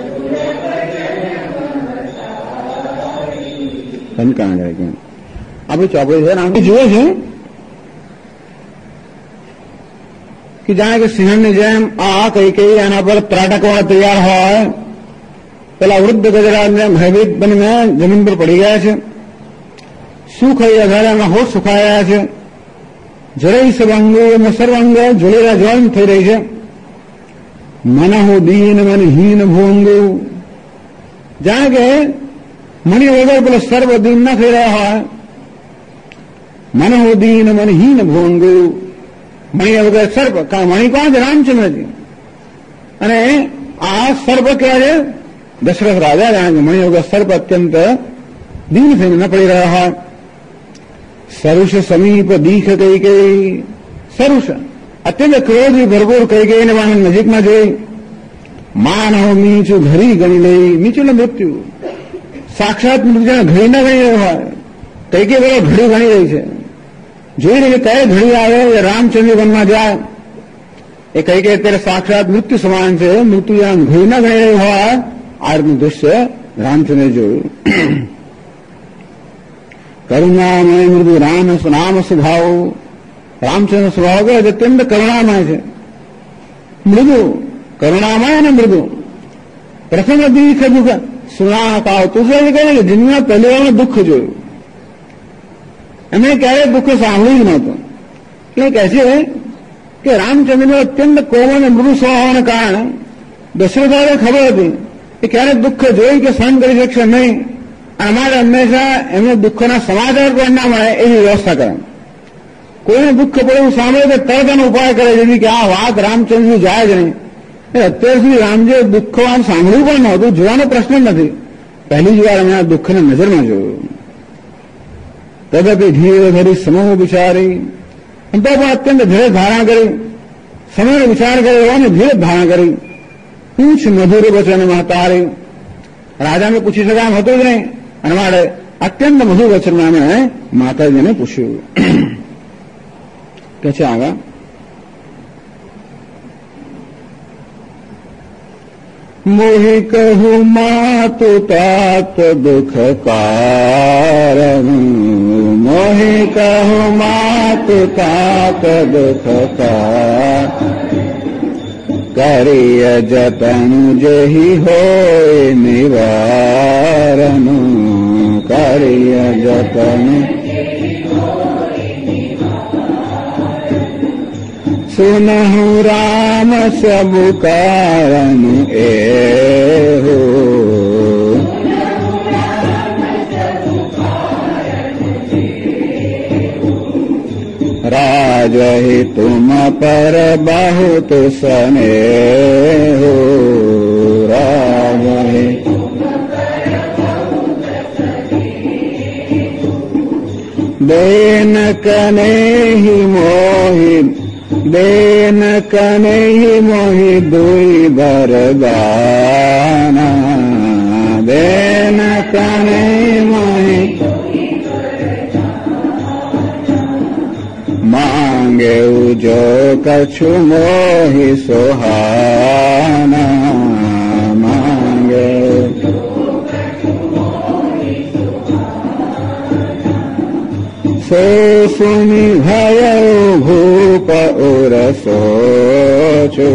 Speaker 1: આપણે ચોપડી છે આપણે જુએ છે કે જાણે કે સિંહણની જેમ આ કૈકેયી એના પર ત્રાટકવા તૈયાર હોય, પેલા વૃદ્ધ ગજરાજને ભયભીત બનીને જમીન પર પડી ગયા છે. સુખ અધારામાં હોશ સુખાયા છે. જરાય સર્વાંગો એમાં સર્વાંગ જોડેલા જોઈન થઈ રહી છે. મનહો દીન મનહીન ભુવંગો, જાણે કે મણી વગર પેલો સર્વ દીન ના થઈ રહ્યા હોય. મનહો દીન મનહીન ભુવંગો, મણી વગર સર્પ, મણી કોણ છે? રામચંદ્રજી. અને આ સર્પ કહેવાય છે દશરથ રાજા, જાણે કે મણી વગર સર્પ અત્યંત દીન થઈને ન પડી રહ્યા હોય. સરુષ સમીપ દીખ કૈકેયી, સરુષ અત્યંત ક્રોધથી ભરપૂર કૈકેયીને પણ નજીકમાં જોઈ. માનવ મીચું ઘરી ગણી લઈ, મીચું એટલે મૃત્યુ, સાક્ષાત મૃત્યુ ઘડી ના ગણી રહ્યો હોય. કૈકેયી બોલો ઘડી ગણી રહી છે, જોઈ રહી કઈ ઘડી આવે એ રામચંદ્ર વનમાં જાય. એ કૈકેયી અત્યારે સાક્ષાત મૃત્યુ સમાન છે, મૃત્યુ આમ ઘડી ના ગણી રહ્યું હોય આ રીતનું દૃશ્ય રામચંદ્ર જોયું. કરુણામય મૃદુ રામ સ્વભાવ, રામચંદ્ર સ્વભાવ કે અત્યંત કરુણામય છે, મૃદુ કરુણામય અને મૃદુ. પ્રથમ દીખ દુઃખ સુનાકાવ, તુલસી કહે કે જિંદગીમાં પહેલી વાર દુઃખ જોયું, એમણે ક્યારેય દુઃખ સાંભળ્યું જ નહોતું. એટલે કહે છે કે રામચંદ્રનો અત્યંત કોમળ અને મૃદુ સ્વભાવને કારણે દશરથને ખબર હતી કે ક્યારેક દુઃખ જોઈ કે સહન કરી શકશે નહીં. અમારે હંમેશા એમને દુઃખના સમાચાર પણ ના મળે એવી વ્યવસ્થા કરે. કોઈને દુઃખ પડવું સાંભળે તો તરત એનો ઉપાય કરે, જેથી કે આ વાત રામચંદ્રની જાય જ નહીં. અત્યાર સુધી રામજીએ દુઃખ આમ સાંભળ્યું પણ નહોતું, જોવાનો પ્રશ્ન નથી. પહેલી જ વાર અમે આ દુઃખને નજરમાં જોયું. તદપી ધીરે ધરી સમૂહ વિચારી, તો પણ અત્યંત ધીરે ધારણા કરી, સમયનો વિચાર કર્યો અને ધીરે ધારણા કરી. પૂછ મધુર વચન મહતારી, રાજાને પૂછી શકાય એમ હતું જ નહીં, અને મારે અત્યંત મધુર વચનમાં અમે માતાજીને પૂછ્યું. કે છે આગળ, મોહી કહું માતુ તાત દુઃખ કારણ, મોહી કહું માતુ તાત દુઃખ કારણ, કરીય જતન જેહી હોય નિવારણ, કરીય જતન सुनहु राम सब कारण एहो, राजहि तुम पर बहुत स्नेहो, राजहि देन कनेहि मोहि, देन कनेहि मोहि दुई वरदाना, देन कनेहि मोहि मांगे जो कछु मोहि सुहाना, मांगे सो सुनि भयो भूप उर सोचो,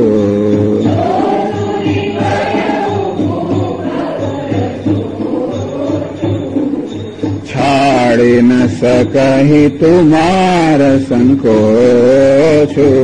Speaker 1: छाड़ी न सकहि तुम्हार संकोचो,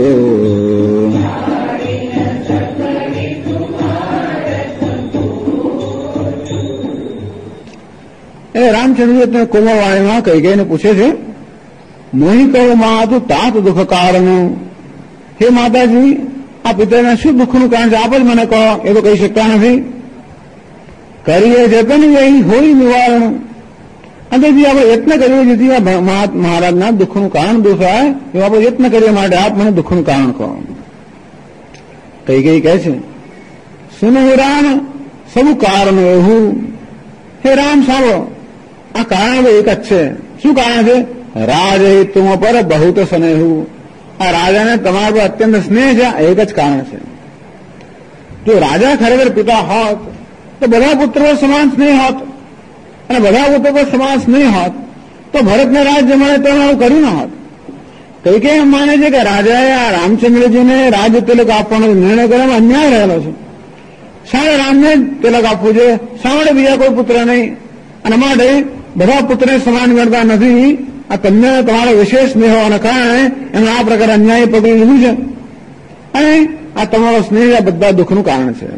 Speaker 1: રામચંદ્ર કોમળવાણીમાં કૈકેયીને પૂછે છે, મોહી કહો માતુ તાત દુઃખ કારણ, હે માતાજી આ પિતાના શું દુઃખનું કારણ છે, આપ જ મને કહો, એ તો કહી શકતા નથી. કરીએ જતન એહી હોય નિવારણ, અંતેથી આપણે યત્ન કરીએ જેથી મહારાજના દુઃખનું કારણ દૂર થાય એવું આપણે યત્ન કરીએ, માટે આપ મને દુઃખનું કારણ કહો. કૈકેયી કહે છે, સુનહુ રામ સબુ કારણ એવું, હે રામ સાંભળો આ કારણ એક જ છે. શું કારણ છે? રાજ તુમ પર બહુત સ્નેહુ, આ રાજાને તમારા પર અત્યંત સ્નેહ છે, એક જ કારણ છે. જો રાજા ખરેખર પિતા હોત તો બધા પુત્રો સમાન સ્નેહ હોત, અને બધા પુત્રો પર સમાન સ્નેહ હોત તો ભરતને રાજ્ય મળે તો આવું કર્યું ન હોત. કૈકેયી એમ માને છે કે રાજાએ આ રામચંદ્રજીને રાજ્ય તિલક આપવાનો નિર્ણય કરવામાં અન્યાય રહેલો છે. શાણે રામને તિલક આપવું છે, શાણે બીજા કોઈ પુત્ર નહીં, અને માટે બધા પુત્રને સમાન ગણતા નથી. આ તમને તમારા વિશેષ સ્નેહ હોવાના કારણે એમણે આ પ્રકારે અન્યાય પગલું લીધું છે, અને આ તમારો સ્નેહ આ બધા દુઃખનું કારણ છે.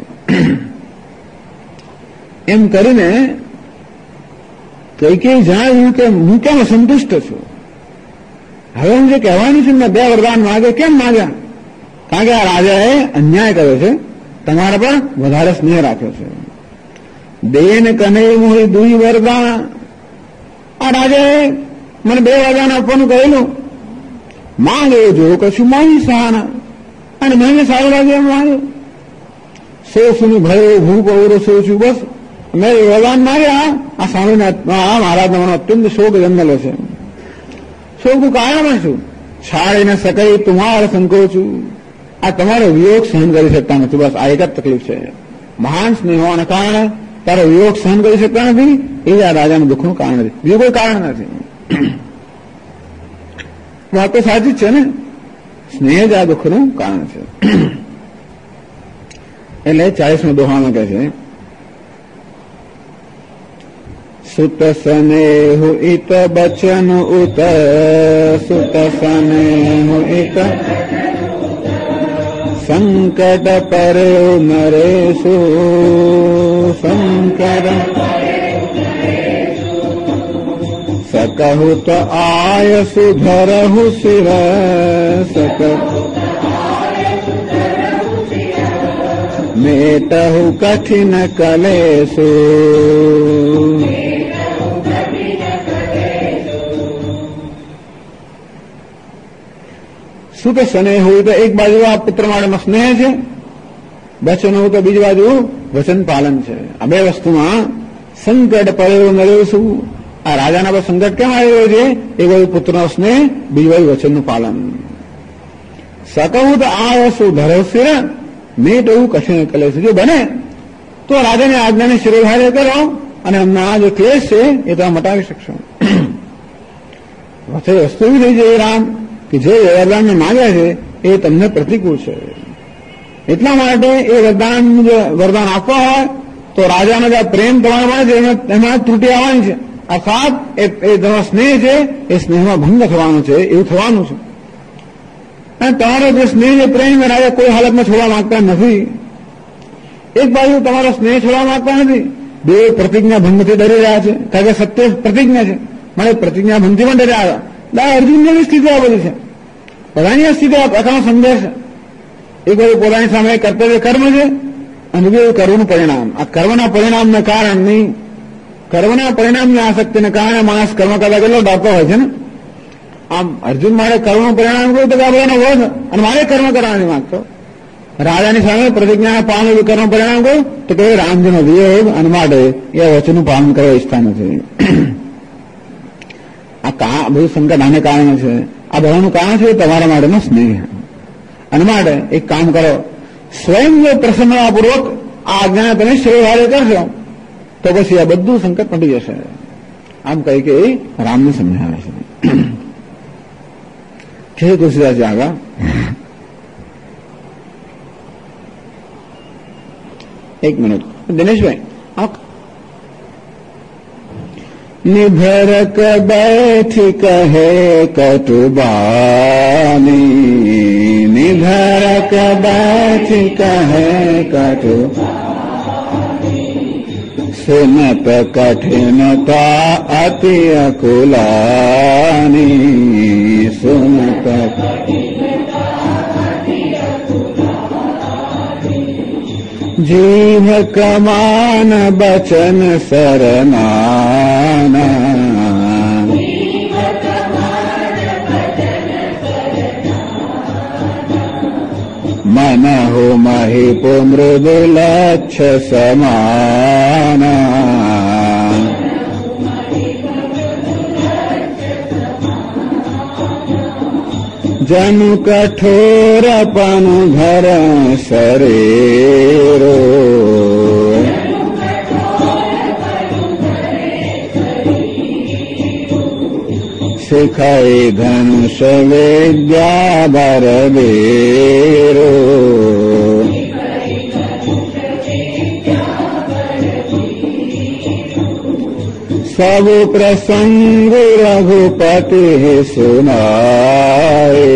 Speaker 1: એમ કરીને કૈકેયી જણાવ્યું કે હું કેમ સંતુષ્ટ છું. હવે હું જે કહેવાનું છે મેં 2 વરદાન માગે, કેમ માગ્યા? કારણ કે આ રાજાએ અન્યાય કર્યો છે, તમારા પર વધારે સ્નેહ રાખ્યો છે. દેન કનેય મોહી દુઈ વરદાન, આ રાજાએ મને 2 વરદાન આપવાનું કહેલું. માંગે જો કશું મોહી સહાના, અને મને સારું લાગે એમ માંગ્યું. સોસુનું ભયો ભૂપ અવરો સોચું, બસ મેં વરદાન માગ્યા. આ સાંભળીને મહારાજને મને અત્યંત શોક જન્મેલો છે. શોકનું કારણ શું? છાડી ન શકાય તુમાર સંકોચું, આ તમારો વિયોગ સહન કરી શકતા નથી. બસ આ એક જ તકલીફ છે. મહાન સ્નેહ હોવાના કારણે તારો વિયોગ સહન કરી શકતા નથી, એ જ આ રાજાનું દુઃખનું કારણ નથી, બીજું કોઈ કારણ નથી. વાત તો સાચી જ છે ને, સ્નેહ જ આ દુઃખનું કારણ છે. એટલે 40મો દોહામાં કહે છે, સુત સ્નેહુ ઇત બચન ઉત, સુત સ્નેહુ ઇત સંકટ પર નરેશુ, સંકટ સકહુ તો આય સુધરહુ શિર, સક મેટહુ કઠિન કલેશુ. શું કે સ્નેહ હોય તો એક બાજુ આ પુત્ર માટેનો સ્નેહ છે, વચન હોય તો બીજી બાજુ વચન પાલન છે. આ 2 વસ્તુમાં સંકટ પડ્યો નરેશું, આ રાજાના પર સંકટ કેમ આવી રહ્યો છે? એક બાજુ પુત્રનો સ્નેહ, બીજી બાજુ વચનનું પાલન. સકવું તો આ વસ્તુ ધરવશિર, મેટ એવું કઠિન કલેશ. જો બને તો રાજાની આજ્ઞાને શિરોધાર્ય કરો, અને એમના આ જે ક્લેશ છે એ તમે મટાવી શકશો. વસ્તુ એવી થઈ છે રામ કે જે વરદાનને માગ્યા છે એ તમને પ્રતિકૂળ છે. એટલા માટે એ વરદાન આપવા હોય તો રાજાનો જે પ્રેમ તમારા મળે છે એમાં ત્રુટિ આવવાની છે, અર્થાત એ તમારો સ્નેહ છે એ સ્નેહમાં ભંગ થવાનો છે, એવું થવાનું છે. અને તમારો જે સ્નેહ જે પ્રેમ રાજા કોઈ હાલતમાં છોડવા માંગતા નથી. એક બાજુ તમારો સ્નેહ છોડવા માંગતા નથી, બે પ્રતિજ્ઞા ભંગથી ડરી રહ્યા છે, કારણ કે સત્ય પ્રતિજ્ઞા છે, મને પ્રતિજ્ઞા ભંગથી પણ ડર્યા હતા. અર્જુનની સ્થિતિ આ બધી છે, બધાની સ્થિતિ આ પ્રકારનો સંદેશ છે. એક બાજુ પોતાની સામે કર્તવ્ય કર્મ છે અને બીજું કર્મનું પરિણામ. આ કર્મના પરિણામને કારણની, કર્મના પરિણામની આસક્તિને કારણે માણસ કર્મ કરતા કેટલો ડરતો હોય છે ને. આમ અર્જુન મારે કર્મનું પરિણામ કહ્યું તો બધાનો વધ, અને મારે કર્મ કરવા નથી માંગતો. રાજાની સામે પ્રતિજ્ઞાના પાલન કર્મ પરિણામ કહ્યું તો કે રામજીનો વિયોગ અને માટે એ વચનનું પાલન કરવા ઈચ્છતા નથી. આ બધું સંકટ આને કારણે છે. આ બધાનું કારણ છે તમારા માટેનો સ્નેહ. અને માટે એક કામ કરો, સ્વયં જો પ્રસન્નતાપૂર્વક આ આજ્ઞાને તમે સેવારે કરશો તો પછી આ બધું સંકટ મટી જશે. આમ કહી કે રામને સમજાવે છે. તુલસીદાસજી આગળ एक मिनट दिनेश भाई आप निभरक बैठ कहे कटुबानी, निभरक बैठ कहे कटुबानी, सुनत कठिनता अति अकुलानी, सुनत जीव कमान बचन सरनाना, मन हो महिप मृदु लक्ष्य समाना, जनु कठोर पनु धर शरीरो, सिखाई धनुष विद्या बरबेरो, सब प्रसंग रघुपति सुनाए,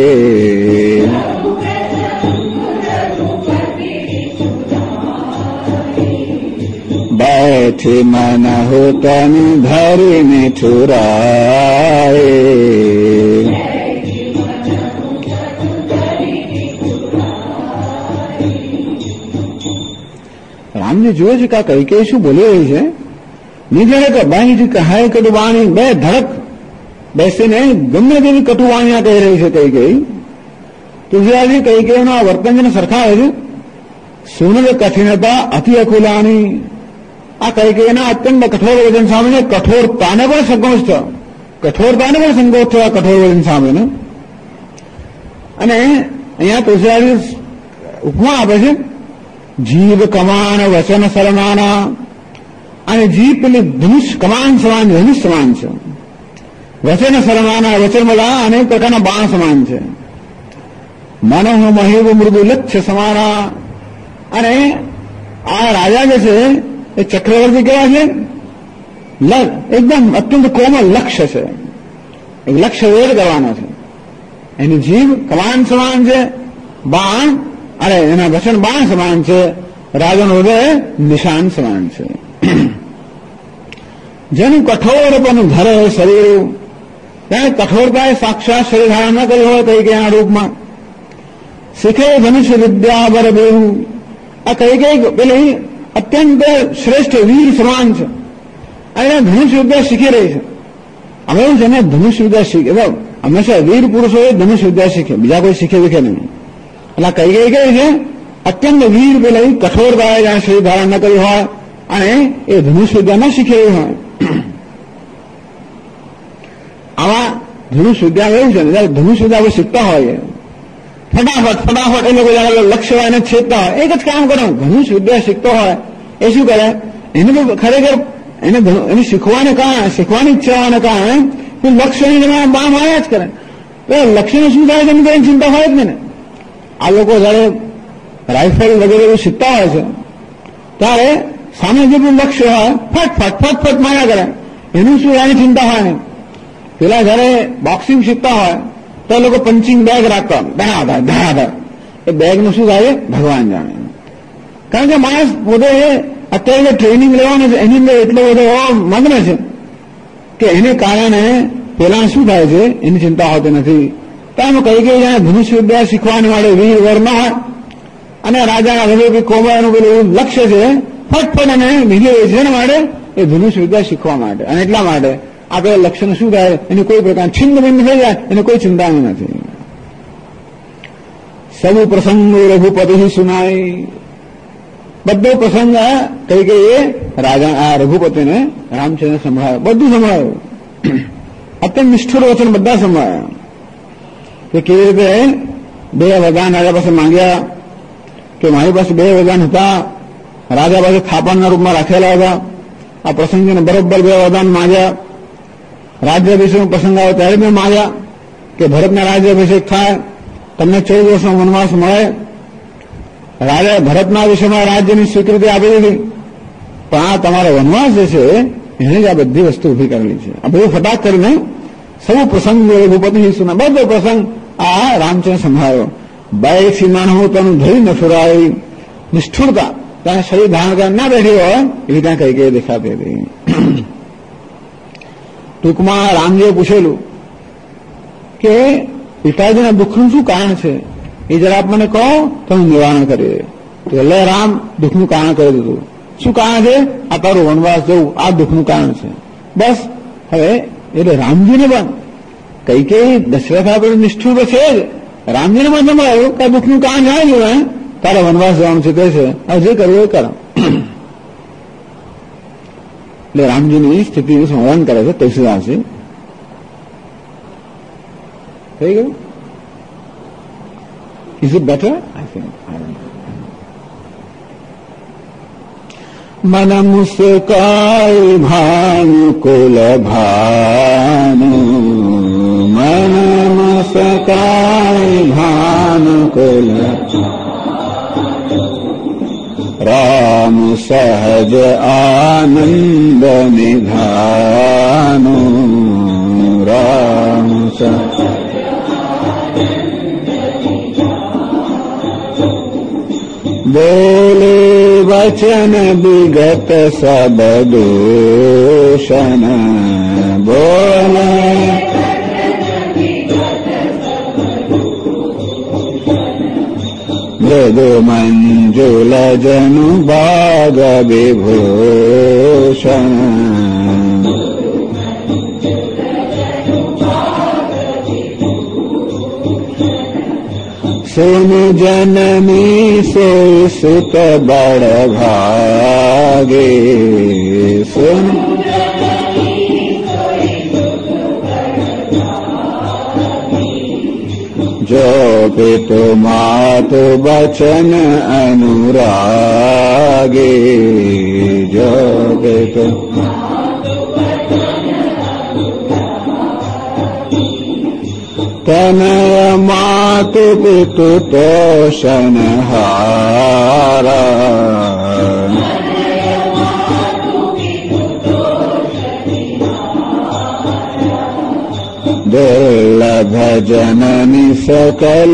Speaker 1: बैठी मन हो तन धरि निठुराए, રામજી જુએ છે કે કઈ શું બોલી રહી છે. નિજરે કે બાઈજી કહાય કટુવાણી, બે ધડક બેસીને ગમે તેવી કટુવાણીયા કહી રહી છે કઈ. તુલસીદાસજી કઈના વર્તન જેને સરખાવે છે. સુનદ કઠિનતા અતિ અકુલાની, આ કઈના અત્યંત કઠોર વચન સામે કઠોરતાને પણ સંકોચ થયો, કઠોરતાને પણ સંકોચ થયો કઠોર વચન સામે. અને અહીંયા તુલસીદાસજી ઉપમા આપે છે, જીવ કમાન વચન સરનાના, અને જીવ પેલી ધનુષ કમાન સમાન, ધનુષ સમાન છે. વચન સરનાના, વચન બધા અનેક પ્રકારના બાણ સમાન છે. મનોહ મહિવ મૃદુ લક્ષ્ય સમાના, અને આ રાજા જે છે એ ચક્રવર્તી કેવા છે, એકદમ અત્યંત કોમળ લક્ષ્ય છે, એક લક્ષ્ય વેદ કરવાનો છે. એની જીભ કમાન સમાન છે, બાણ અને એના વચન બાણ સમાન છે, રાજાનું હૃદય નિશાન સમાન છે. જેનું કઠોર પણ ધરે શરીર, તેને કઠોરતાએ સાક્ષાત શરીર ધારણ ન કર્યું હોય કઈ કઈના રૂપમાં. શીખે ધનુષ્ય વિદ્યા બર બેહુ, આ કઈ પેલી અત્યંત શ્રેષ્ઠ વીર સમાન છે, અને ધનુષ્ય વિદ્યા શીખી રહી છે. હવે એવું છે ને, ધનુષ્ય વિદ્યા શીખે હંમેશા વીર પુરુષો ધનુષ્ય વિદ્યા શીખે, બીજા કોઈ શીખે વિખે નહીં. એટલે કઈ છે અત્યંત વીર પેલી કઠોરતાએ જ્યાં શરીર ધારણ ન કર્યું હોય અને એ ધનુષ્ય વિદ્યા ન શીખી રહ્યું હોય. આવા ધનુષ વિદ્યા એવું છે ને, જયારે ધનુષ વિદ્યા આપણે શીખતા હોઈએ ફટાફટ એ લોકો જયારે લક્ષ્ય હોય એને છેદતા હોય, એક જ કામ કરો. ધનુષ વિદ્યા શીખતો હોય એ શું કરે, એને તો ખરેખર એને શીખવાને કારણે, શીખવાની ઈચ્છા હોવાને કારણે લક્ષ્યની તમે બામ આવ્યા જ કરે. લક્ષ્યનું શું થાય તેની કઈ ચિંતા હોય જ નહીં ને. આ લોકો જયારે રાઇફલ વગેરે એવું શીખતા હોય છે ત્યારે સામે જેટલું લક્ષ્ય હોય ફટ માર્યા કરે, એનું શું એની ચિંતા હોય નહીં. પેલા જયારે બોક્સિંગ શીખતા હોય તો એ લોકો પંચિંગ બેગ રાખતા ધડાધડ. એ બેગનું શું થાય ભગવાન જાણે. કારણ કે માણસ પોતે અત્યારે ટ્રેનિંગ લેવાનું છે એની અંદર એટલો બધો મગ્ન છે કે એને કારણે પેલા શું થાય છે એની ચિંતા હોતી નથી. તો એમ કઈ જાણે ધનુષ વિદ્યા શીખવાની માટે વીર વર્મા અને રાજાના હૃદય કોમળાનું પેલું લક્ષ્ય છે ફટફટ અને નીકળી છે એના માટે એ ધનુષ વિદ્યા શીખવા માટે. અને એટલા માટે આપણે લક્ષ્યને શું થાય એની કોઈ પ્રકાર છિન્ન ભિન્ન થઈ જાય એને કોઈ ચિંતા નથી. સૌ પ્રસંગ રઘુપતિ સુનાય. બધો પ્રસંગ કઈ એ રાજા આ રઘુપતિને રામચંદ્ર સંભળાયો. બધું સંભળાયું. અત્યંત નિષ્ઠુર વચન બધા સંભળાયા કે કેવી રીતે 2 વરદાન રાજા પાસે માંગ્યા કે મારી પાસે 2 વરદાન હતા, રાજા પાસે થાપણના રૂપમાં રાખેલા હતા. આ પ્રસંગને બરોબર 2 વરદાન માંગ્યા. રાજ્યાભિષેકનો પ્રસંગ આવ્યો ત્યારે મેં માંગ્યા કે ભરતના રાજ્યાભિષેક થાય, તમને 14 વર્ષનો વનવાસ મળે. રાજાએ ભરતના વિષયમાં રાજ્યની સ્વીકૃતિ આપી દીધી, પણ આ તમારો વનવાસ જે છે એને જ આ બધી વસ્તુ ઉભી કરેલી છે. આ બધું ફટાક કરીને સૌ પ્રસંગ રઘુપતિ સુના બધો પ્રસંગ આ રામચંદ્ર સંભાળ્યો. બાઈક સીમાન હું તનું ધરી ન ફુરાય. નિષ્ઠુરતા ત્યાં શરીર ધારણ કરી ના બેઠી હોય એવી ત્યાં કઈ દેખાતી હતી. ટૂંકમાં રામજીએ પૂછેલું કે પિતાજીના દુઃખનું શું કારણ છે એ જરા આપ મને કહો તો હું નિવારણ કરી. એટલે રામ દુઃખનું કારણ કરી દીધું. શું કારણ છે? આ તારું વનવાસ જવું આ દુઃખનું કારણ છે. બસ હવે એટલે રામજીને પણ કઈ દશરથ આપણે નિષ્ઠુર છે જ. રામજીને પણ સંભળાયું કે દુઃખનું કારણ જાણી ગયું તારે વનવાસ જવાનું છે તે છે, હવે જે કરવું એ કરો. એટલે રામજીની સ્થિતિનું સમાધાન કરે છે તુલસીદાસજી. થઈ ગયું? Is it better? I think. I don't know. मन मुस्काई भानुकुल भानु, मन मुस्काई भानुकुल राम सहज आनंद निधानु, राम सहज बोले वचन विगत सब दूषण, बोले मृदु मंजुल जनु बाग विभूषण, सुन जननी सोई सुत बड़ भागे, सुन जो पितु मातु बचन अनुरागे, जो पितु तनय मातु पितु तोषण हारा, दुर्लभ जननी सकल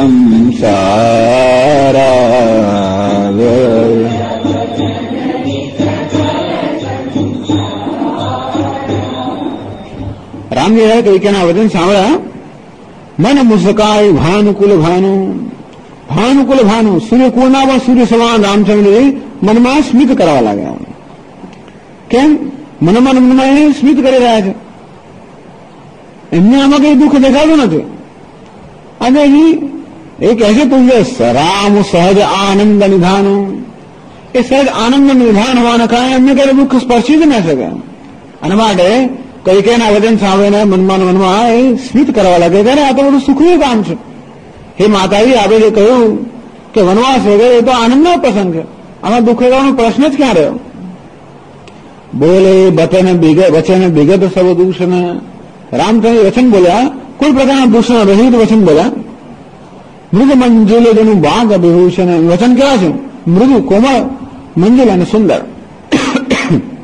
Speaker 1: संसारा, રામજી કૈકેયના વચન સાંભળ્યા. मन मुस्काई भानुकुल भानु, भानुकुल भानु सूर्यकुળના પણ સૂર્ય સમાન રામચંદ્રજી મનમાં સ્મિત કરવા લાગ્યા. કેમ? મનમાં એ સ્મિત કરી રહ્યા છે. એમને આમાં કઈ દુઃખ દેખાતું નથી. અને એ કહે છે તુજે રામ સહજ આનંદ નિધાનું. એ સહજ આનંદ નિધાન હોવાના કારણે એમને કઈ દુઃખ સ્પર્શી જ ના શકે. અને માટે કૈકેયના વચન સાંભળીને મનમાં એ સ્મિત કરવા લાગે ત્યારે આ તો બધું સુખનું કામ છે. હે માતાજી, આપણે જે કહ્યું કે વનવાસ વગેરે એ તો આનંદનો પ્રસંગ છે, આમાં દુઃખ લેવાનો પ્રશ્ન જ ક્યાં રહ્યો? બોલે વચન વિગત સબ દૂષણ. રામચંદ્ર વચન બોલ્યા, કોઈ પ્રકારના દૂષણ રહિત વચન બોલ્યા. મૃદ મંજુલ જેનું બાગ વિભૂષણ. વચન કેવા છે? મૃદુ, કોમળ, મંજુલ અને સુંદર.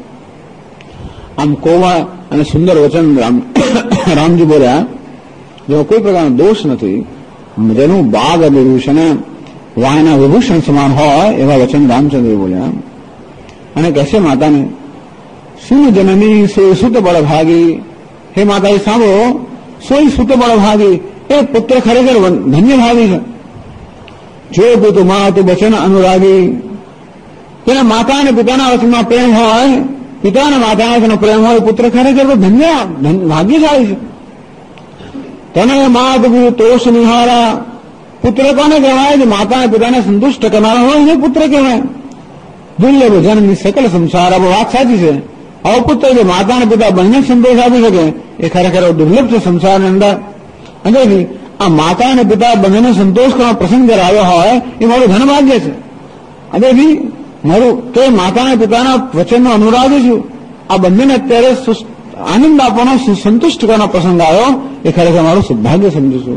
Speaker 1: આમ કોમળ અને સુંદર વચન રામજી બોલ્યા. જેમાં કોઈ પ્રકારનો દોષ નથી, જેનું બાગ વિભૂષણ વાયના વિભૂષણ સમાન હોય એવા વચન રામચંદ્ર બોલ્યા. અને કહેશે માતાને, સુન જનની સોય સુત બળભાગી, હે માતા સાંભળો, સોય સુત બળભાગી, એ પુત્ર ખરેખર ધન્ય ભાગી છે. જો તું માતુ વચન અનુરાગી, તેના માતા અને પિતાના વચનમાં પ્રેમ હોય, પિતા અને માતાના વચનનો પ્રેમ હોય, પુત્ર ખરેખર તો ધન્ય ભાગ્યશાળી છે. તને માત તોષ નિહારા, પુત્ર કોને કહેવાય? જે માતા અને પિતાને સંતુષ્ટ કરનારા હોય એને પુત્ર કહેવાય. દુર્લભ જન્મની સકલ સંસાર, આ વાત સાચી છે. આવો પુત્ર જે માતા અને પિતા બંને સંતોષ આપી શકે એ ખરેખર દુર્લભ છે સંસારની અંદર. અને આ માતા અને પિતા બંનેને સંતોષ કરવાનો પ્રસંગ જ્યારે આવ્યો હોય એ મારું ધનભાગ્ય છે. અને મારું કે માતા અને પિતાના વચનનો અનુરાગી છું. આ બંનેને અત્યારે આનંદ આપવાનો, સંતુષ્ટ કરવાનો પ્રસંગ આવ્યો એ ખરેખર મારું સૌભાગ્ય સમજુ છું.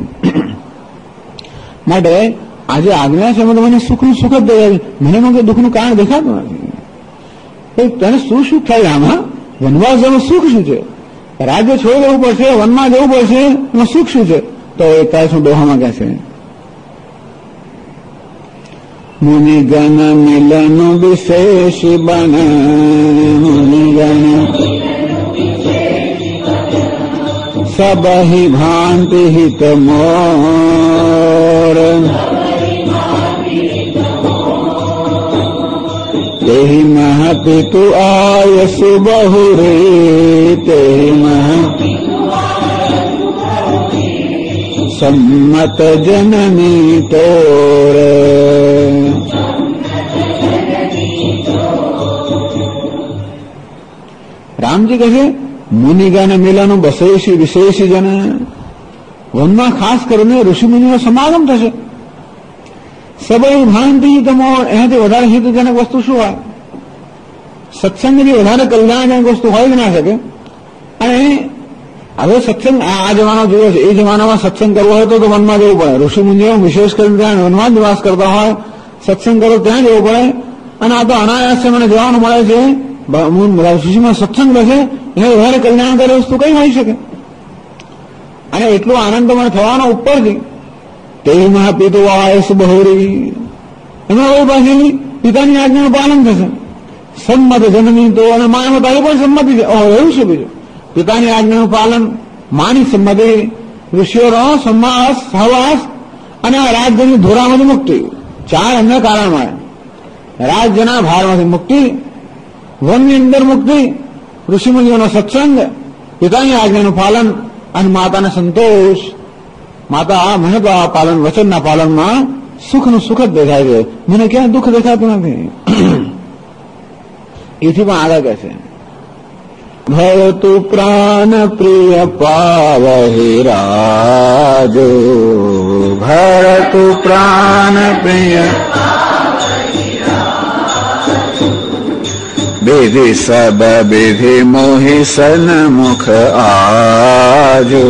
Speaker 1: માટે આજે આજ્ઞા છે મને સુખનું સુખ જ દેખાય, મને કોઈ દુઃખનું કારણ દેખાતું નથી. તને શું સુખ થાય આમાં? વનવાસ જવાનું સુખ શું છે? રાજ્ય છોડી દેવું પડશે, વનમાં જવું પડશે, એમાં સુખ શું છે? તો એ કહે શું દોહામાં કહે છે, મુનિગણ મિલન વિશેષ બન, મુનિગણ સબહિ ભાંતિ હિત મોર, તેહી મહપિતુ આયસુ બહુ રે, તેહી सम्मत जननी तोर। રામજી કહે છે મુનિગણ મિલન બસેશી વિશેષી જન, વનમાં ખાસ કરીને ઋષિમુનિનો સમાગમ થશે. સબઈ ભાંતિ તમો, એનાથી વધારે હિતજનક વસ્તુ શું હોય? સત્સંગથી વધારે કલ્યાણજનક વસ્તુ હોય જ ના શકે. અને હવે સત્સંગ આ જમાનો જોયો છે, એ જમાનામાં સત્સંગ કરવો હોય તો વનમાં જવું પડે. ઋષિમુનિઓ વિશેષ કરીને ત્યાં વનમાં જ નિવાસ કરતા હોય, સત્સંગ કરો ત્યાં જવું પડે. અને આ તો અનાયાસ છે, મને જોવાનું મળે છે ઋષિમાં સત્સંગ રહેશે, એને વધારે કલ્યાણકારી વસ્તુ કઈ હોઈ શકે? અને એટલો આનંદ મને થવાનો ઉપરથી તેમાં પિતો આયસ બહોરી, એમાં કોઈ પાસેની પિતાની આજ્ઞાનું પાલન થશે. સંમત જનની તો, અને માયામાં તારી પણ સંમતિ છે. એવું છે બીજું, પિતાની આજ્ઞાનું પાલન, માની સંમતિ, ઋષિઓનો સમાસ સહવાસ, અને આ રાજ્યની ધોરામાંથી મુક્તિ, ચાર અન્ય કારણ મળે. રાજ્યના ભારમાંથી મુક્તિ, વનની અંદર મુક્તિ, ઋષિમુનિઓનો સત્સંગ, પિતાની આજ્ઞાનું પાલન અને માતાને સંતોષ. માતા મને તો આ પાલન વચનના પાલનમાં સુખનું સુખ જ દેખાય છે, મને ક્યાં દુઃખ દેખાતું નથી. એથી પણ આગળ કહે છે ભવતુ પ્રાણ પ્રિય પાવહી રાજો, ભરતુ પ્રાણ પ્રિય વિધિ સબ વિધિ મોહી સન્મુખ આજો,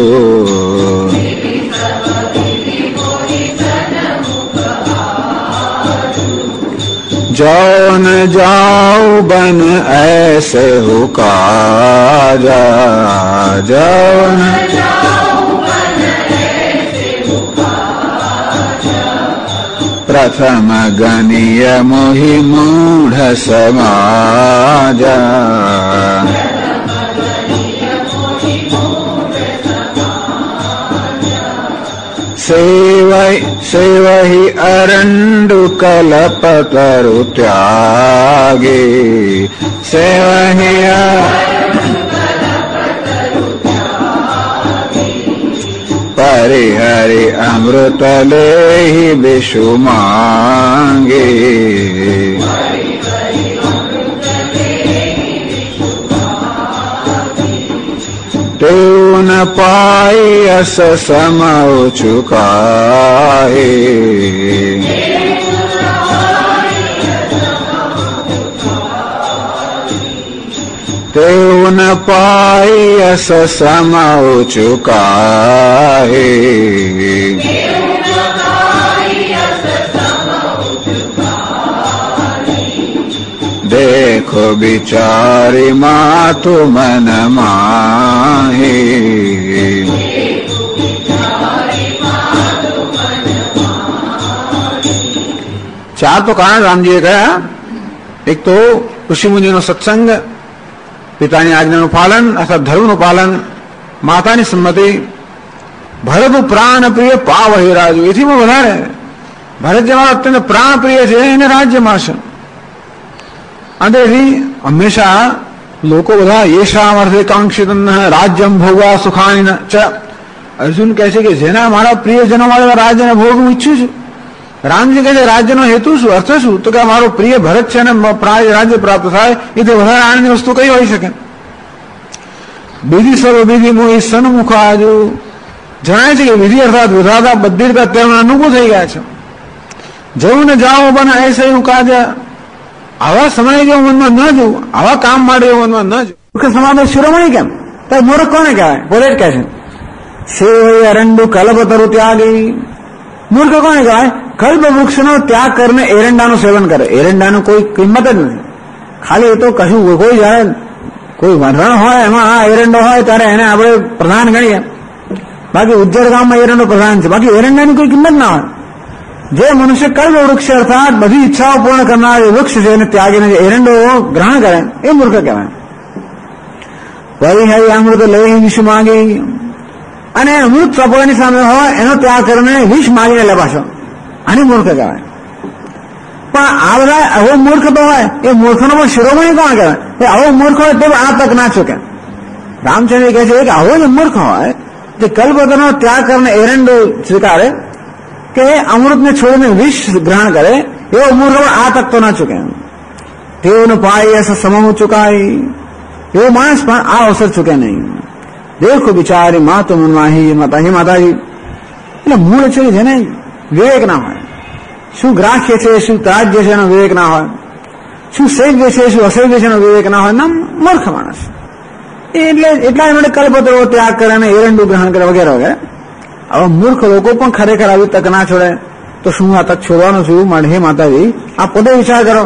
Speaker 1: जौन जाओ बन ऐसे हो काजा, जौन प्रथम गणीय मोहि मूढ़ समाजा, सेवहि अरंडु कलपतरु त्यागे, सेवहि परिहरि अमृत लेहि विषु मांगे, तेन पाई अस समौ चुकाए, तेन पाई अस समौ चुकाए, देखो बिचारी मातु मन माही, चार तो कारण रामजीए कह्या, एक तो ऋषि मुनिनो सत्संग, પિતાની આજ્ઞાનું પાલન અથવા ધર્મનું પાલન, માતાની સંમતિ, ભરત પ્રાણ પ્રિય પાવ હે રાજુ, એથી પણ વધારે ભરત જે મારો અત્યંત પ્રાણ પ્રિય છે એને રાજ્યમાં છે. અને એથી હંમેશા લોકો બધા યેશામ અર્થે કાંક્ષિત રાજ્યમ ભોગવા સુખાની ચ. અર્જુન કહે છે કે જેના મારા પ્રિયજનો વાળા રાજ્યને ભોગવું ઈચ્છું છું. રામજી કહે છે રાજ્યનો હેતુ શું, અર્થ શું? તો કે મારો પ્રિય ભરત છે ને રાજ્ય પ્રાપ્ત થાય, એથી વધારે આનંદની વસ્તુ કઈ હોઈ શકે? વિધિ સર્વ વિધિ મોહી સન્મુખ આજુ. જણાય છે કે વિધિ અર્થાત વિધાતા બધી રીતે તેમના અનુકૂળ થઈ ગયા છે. જવું ને જાઓ બને એસે એવું કાજ. આવા સમય જેવું મનમાં ન જવું, આવા કામ માટે એવું મનમાં ન જવું. સમાવેશ શિરોમણી કેમ? તો મૂર્ખ કોને કહેવાય? પોતે જ કહે છે શિવ અરંડુ કલ્પતરુ ત્યાગી. મૂર્ખ કોને કહેવાય? કલ્પ વૃક્ષનો ત્યાગ કરીને એરંડાનું સેવન કરે. એરંડાનું કોઈ કિંમત જ નથી. ખાલી એ તો કશું કોઈ જયારે કોઈ રણ હોય એમાં આ એરંડો હોય ત્યારે એને આપણે પ્રધાન ગણીએ. બાકી ઉજ્જડ ગામમાં એરંડો પ્રધાન છે, બાકી એરંડાની કોઈ કિંમત ના હોય. જે મનુષ્ય કલ્પ વૃક્ષ અર્થાત બધી ઈચ્છાઓ પૂર્ણ કરનાર એ વૃક્ષ છે એને ત્યાગીને જે એરંડો ગ્રહણ કરે એ મૂર્ખ કહેવાય. વળી અમૃત લઈ વિષ માગી, અને અમૃત સપોળાની સામે હોય એનો ત્યાગ કરીને વિષ માગીને લે પાછો, આને મૂર્ખ કહેવાય. પણ આ બધા આવો મૂર્ખ તો હોય એ મૂર્ખનો પણ શિરોમણી કોણ કહેવાય? એ આવો મૂર્ખ હોય તો આ તક ના ચૂકે. રામચંદ્ર કહે છે કે આવો જે મૂર્ખ હોય જે કલ્પતરનો ત્યાગ કરીને એરંડો સ્વીકારે કે અમૃતને છોડીને વિષ ગ્રહણ કરે, એવો મૂર્ખ પણ આ તક તો ના ચૂકે. તેઓનું પાય સમૂહ ચુકાય, એવો માણસ પણ આ અવસર ચૂકે નહીં. દેખો બિચારી મા તો મનવાહી માતા. હે માતાજી, એટલે મૂળ છે જેને વિવેક ના હોય, શું ગ્રાહ્ય છે શું ત્રાજ્ય છે એનો વિવેક ના હોય, શું સેવ્ય છે શું અસેવ્ય છે એનો વિવેક ના હોય, ના મૂર્ખ માણસ. એટલે એટલા માટે કલ્પતરો ત્યાગ કરે અને એરંડું ગ્રહણ કરે વગેરે વગેરે. આવા મૂર્ખ લોકો પણ ખરેખર આવી તક ના છોડે તો શું આ તક છોડવાનું છું? માટે હે માતાજી આ પોતે વિચાર કરો.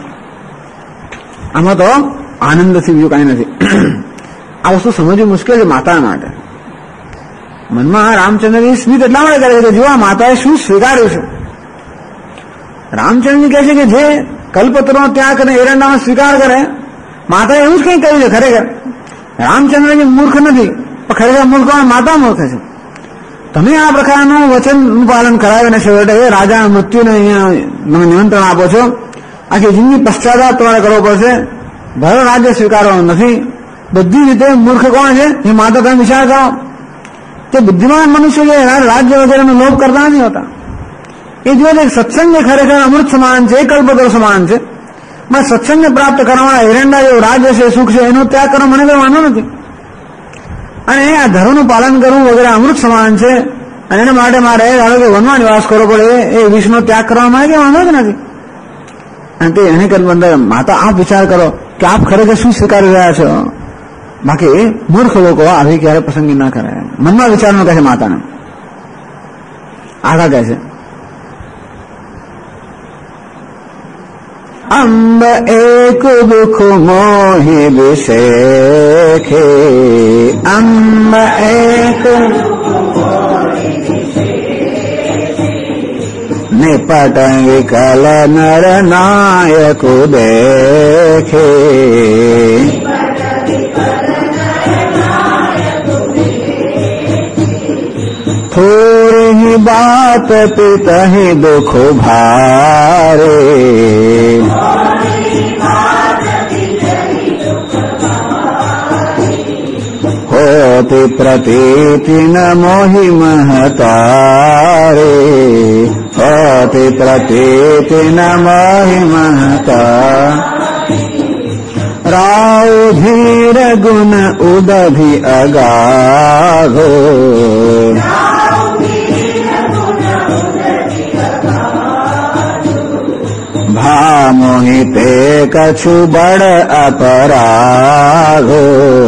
Speaker 1: આમાં તો આનંદથી બીજું કઈ નથી. આ વસ્તુ સમજવું મુશ્કેલ છે માતા માટે. મનમાં રામચંદ્રની સ્મિત એટલા માટે કરે છે જો આ માતાએ શું સ્વીકાર્યું છે. રામચંદ્રજી કહે છે કે જે કલ્પતરો ત્યાગ કરીને એરંડાનો સ્વીકાર કરે, માતાએ એવું જ કંઈ કર્યું છે ખરેખર. રામચંદ્રજી મૂર્ખ નથી, પણ ખરેખર મૂર્ખ માતા મૂર્ખ છે. તમે આ પ્રકારનું વચનનું પાલન કરાવીને છેવટે રાજા મૃત્યુને અહીંયા તમે નિમંત્રણ આપો છો. આખી જિંદગી પશ્ચાતાપ તમારે કરવો પડશે. ભરો રાજ્ય સ્વીકારવાનું નથી. બધી રીતે મૂર્ખ કોણ છે એ માતા તમે વિચાર કરો. તે બુદ્ધિમાન મનુષ્ય જે રાજ્ય વગેરેનો લોભ કરતા નથી હોતા. એ જો સત્સંગ ખરેખર અમૃત સમાન છે, કલ્પતરો સમાન છે. સત્સંગને પ્રાપ્ત કરવાના એરંડા જેવું રાજ્ય છે, સુખ છે, એનો ત્યાગ કરવા મને કોઈ વાંધો નથી. અને આ ધર્મનું પાલન કરવું વગેરે અમૃત સમાન છે. અને એના માટે મારે ધારો કે વનમાં નિવાસ કરવો પડે એ વિષનો ત્યાગ કરવા માટે કઈ વાંધો જ નથી. અને તે એને કરી માતા આપ વિચાર કરો કે આપ ખરેખર શું સ્વીકારી રહ્યા છો. બાકી મૂર્ખ લોકો આવી ક્યારે પસંદગી ના કરે. મનમાં વિચારનું કહે છે માતાને. આગળ કહે છે અંબ એક દુઃખ મોહી વિશેખે, અંબ એક નિપટ વિકલ નર નાયક દેખે, થોરી બાત પિતહિ દુઃખ ભારે, હોતી પ્રતીતિ ન મોહી મહતારે, હોતી પ્રતીતિ ન મોહી મહતા, રાવ ધીર ગુણ ઉદભી અગાધો, ભા મોહિતે કछु બળ અપરાધો,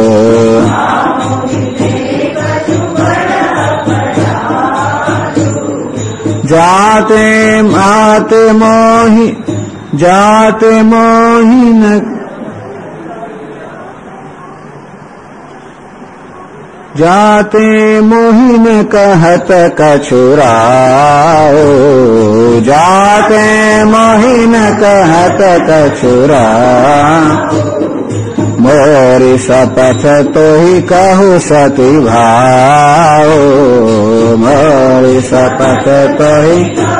Speaker 1: જાતે માતે મોહી જાતે મોહિન, જાતે મોહિન કહત કછુરાઓ, જાતે
Speaker 2: मोहि न कहत कछुरा, मोरी शपथ तो ही कहू सती भाव, मोरी शपथ तो ही।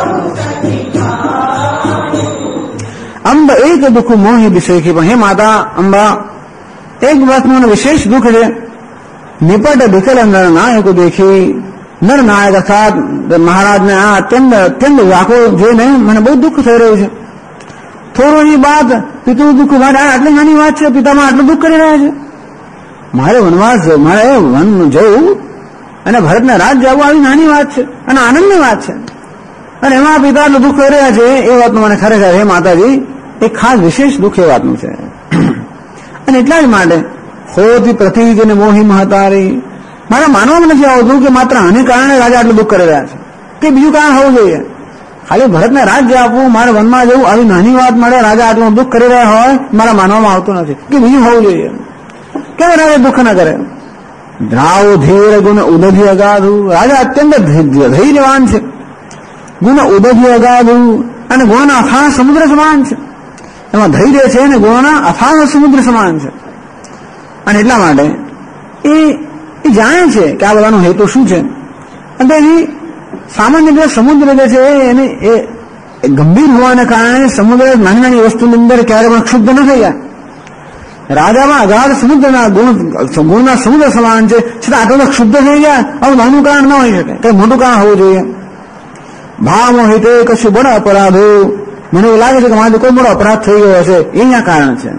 Speaker 2: अंब एक दुख मोहि विषय की, हे माता अंबा एक बात में विशेष दुख है, निपट विकल नर नायक को देखी, नर नायक अर्थात महाराज ने आ अत्यंत अत्यंत व्याकुल જોઈને મને બહુ દુઃખ થઈ રહ્યું છે. થોડું એ વાત પિતૃ દુઃખ મારે આટલી નાની વાત છે, પિતામાં આટલું દુઃખ કરી રહ્યા છે, મારે વનવાસ મારે વન જવું અને ભરતને રાજ જવું આવી નાની વાત છે અને આનંદની વાત છે, અને એમાં પિતા આટલું દુઃખ કરી રહ્યા છે એ વાતનું મને ખરેખર હે માતાજી એક ખાસ વિશેષ દુઃખ એ વાતનું છે. અને એટલા જ માટે હોતી પ્રતિજને મોહી મહતારી, મારે માનવામાં નથી આવતું કે માત્ર આને કારણે રાજા આટલું દુઃખ કરી રહ્યા છે કે બીજું કારણ હોવું જોઈએ. ખાલી ભરતને રાજ્ય આપવું, મારે વનમાં જવું આવી નાની વાત માટે રાજા આટલું દુઃખ કરી રહ્યા હોય મારા માનવામાં આવતું નથી કે બીજું હોવું જોઈએ. કેમ રાજા દુઃખ ન કરે? દ્રાવ ધીર ગુણ ઉદધી અગાધુ, રાજા અત્યંત ધૈર્યવાન છે, ગુણ ઉદધી અગાધુ અને ગુણના અથાહ સમુદ્ર સમાન છે. એમાં ધૈર્ય છે અને ગુણના અથાહ સમુદ્ર સમાન છે. અને એટલા માટે એ જાણે છે કે આ બધાનો હેતુ શું છે. અને એ સામાન્ય રીતે સમુદ્ર જે છે એને એ ગંભીર હોવાને કારણે સમુદ્ર નાની નાની વસ્તુની અંદર ક્યારે પણ ક્ષુબ્ધ ન થઈ જાય. રાજામાં અગાધ સમુદ્રના ગુણના સમુદ્ર સમાન છે, છતાં આટલો ક્ષુબ્ધ થઈ જાય આવું નાનું કારણ ન હોઈ શકે, કઈ મોટું કારણ હોવું જોઈએ. ભાવ હિતે કશું બડો અપરાધો, મને એવું લાગે છે કે મારે કોઈ મોટો અપરાધ થઈ ગયો હશે, એ અહીંયા કારણ છે.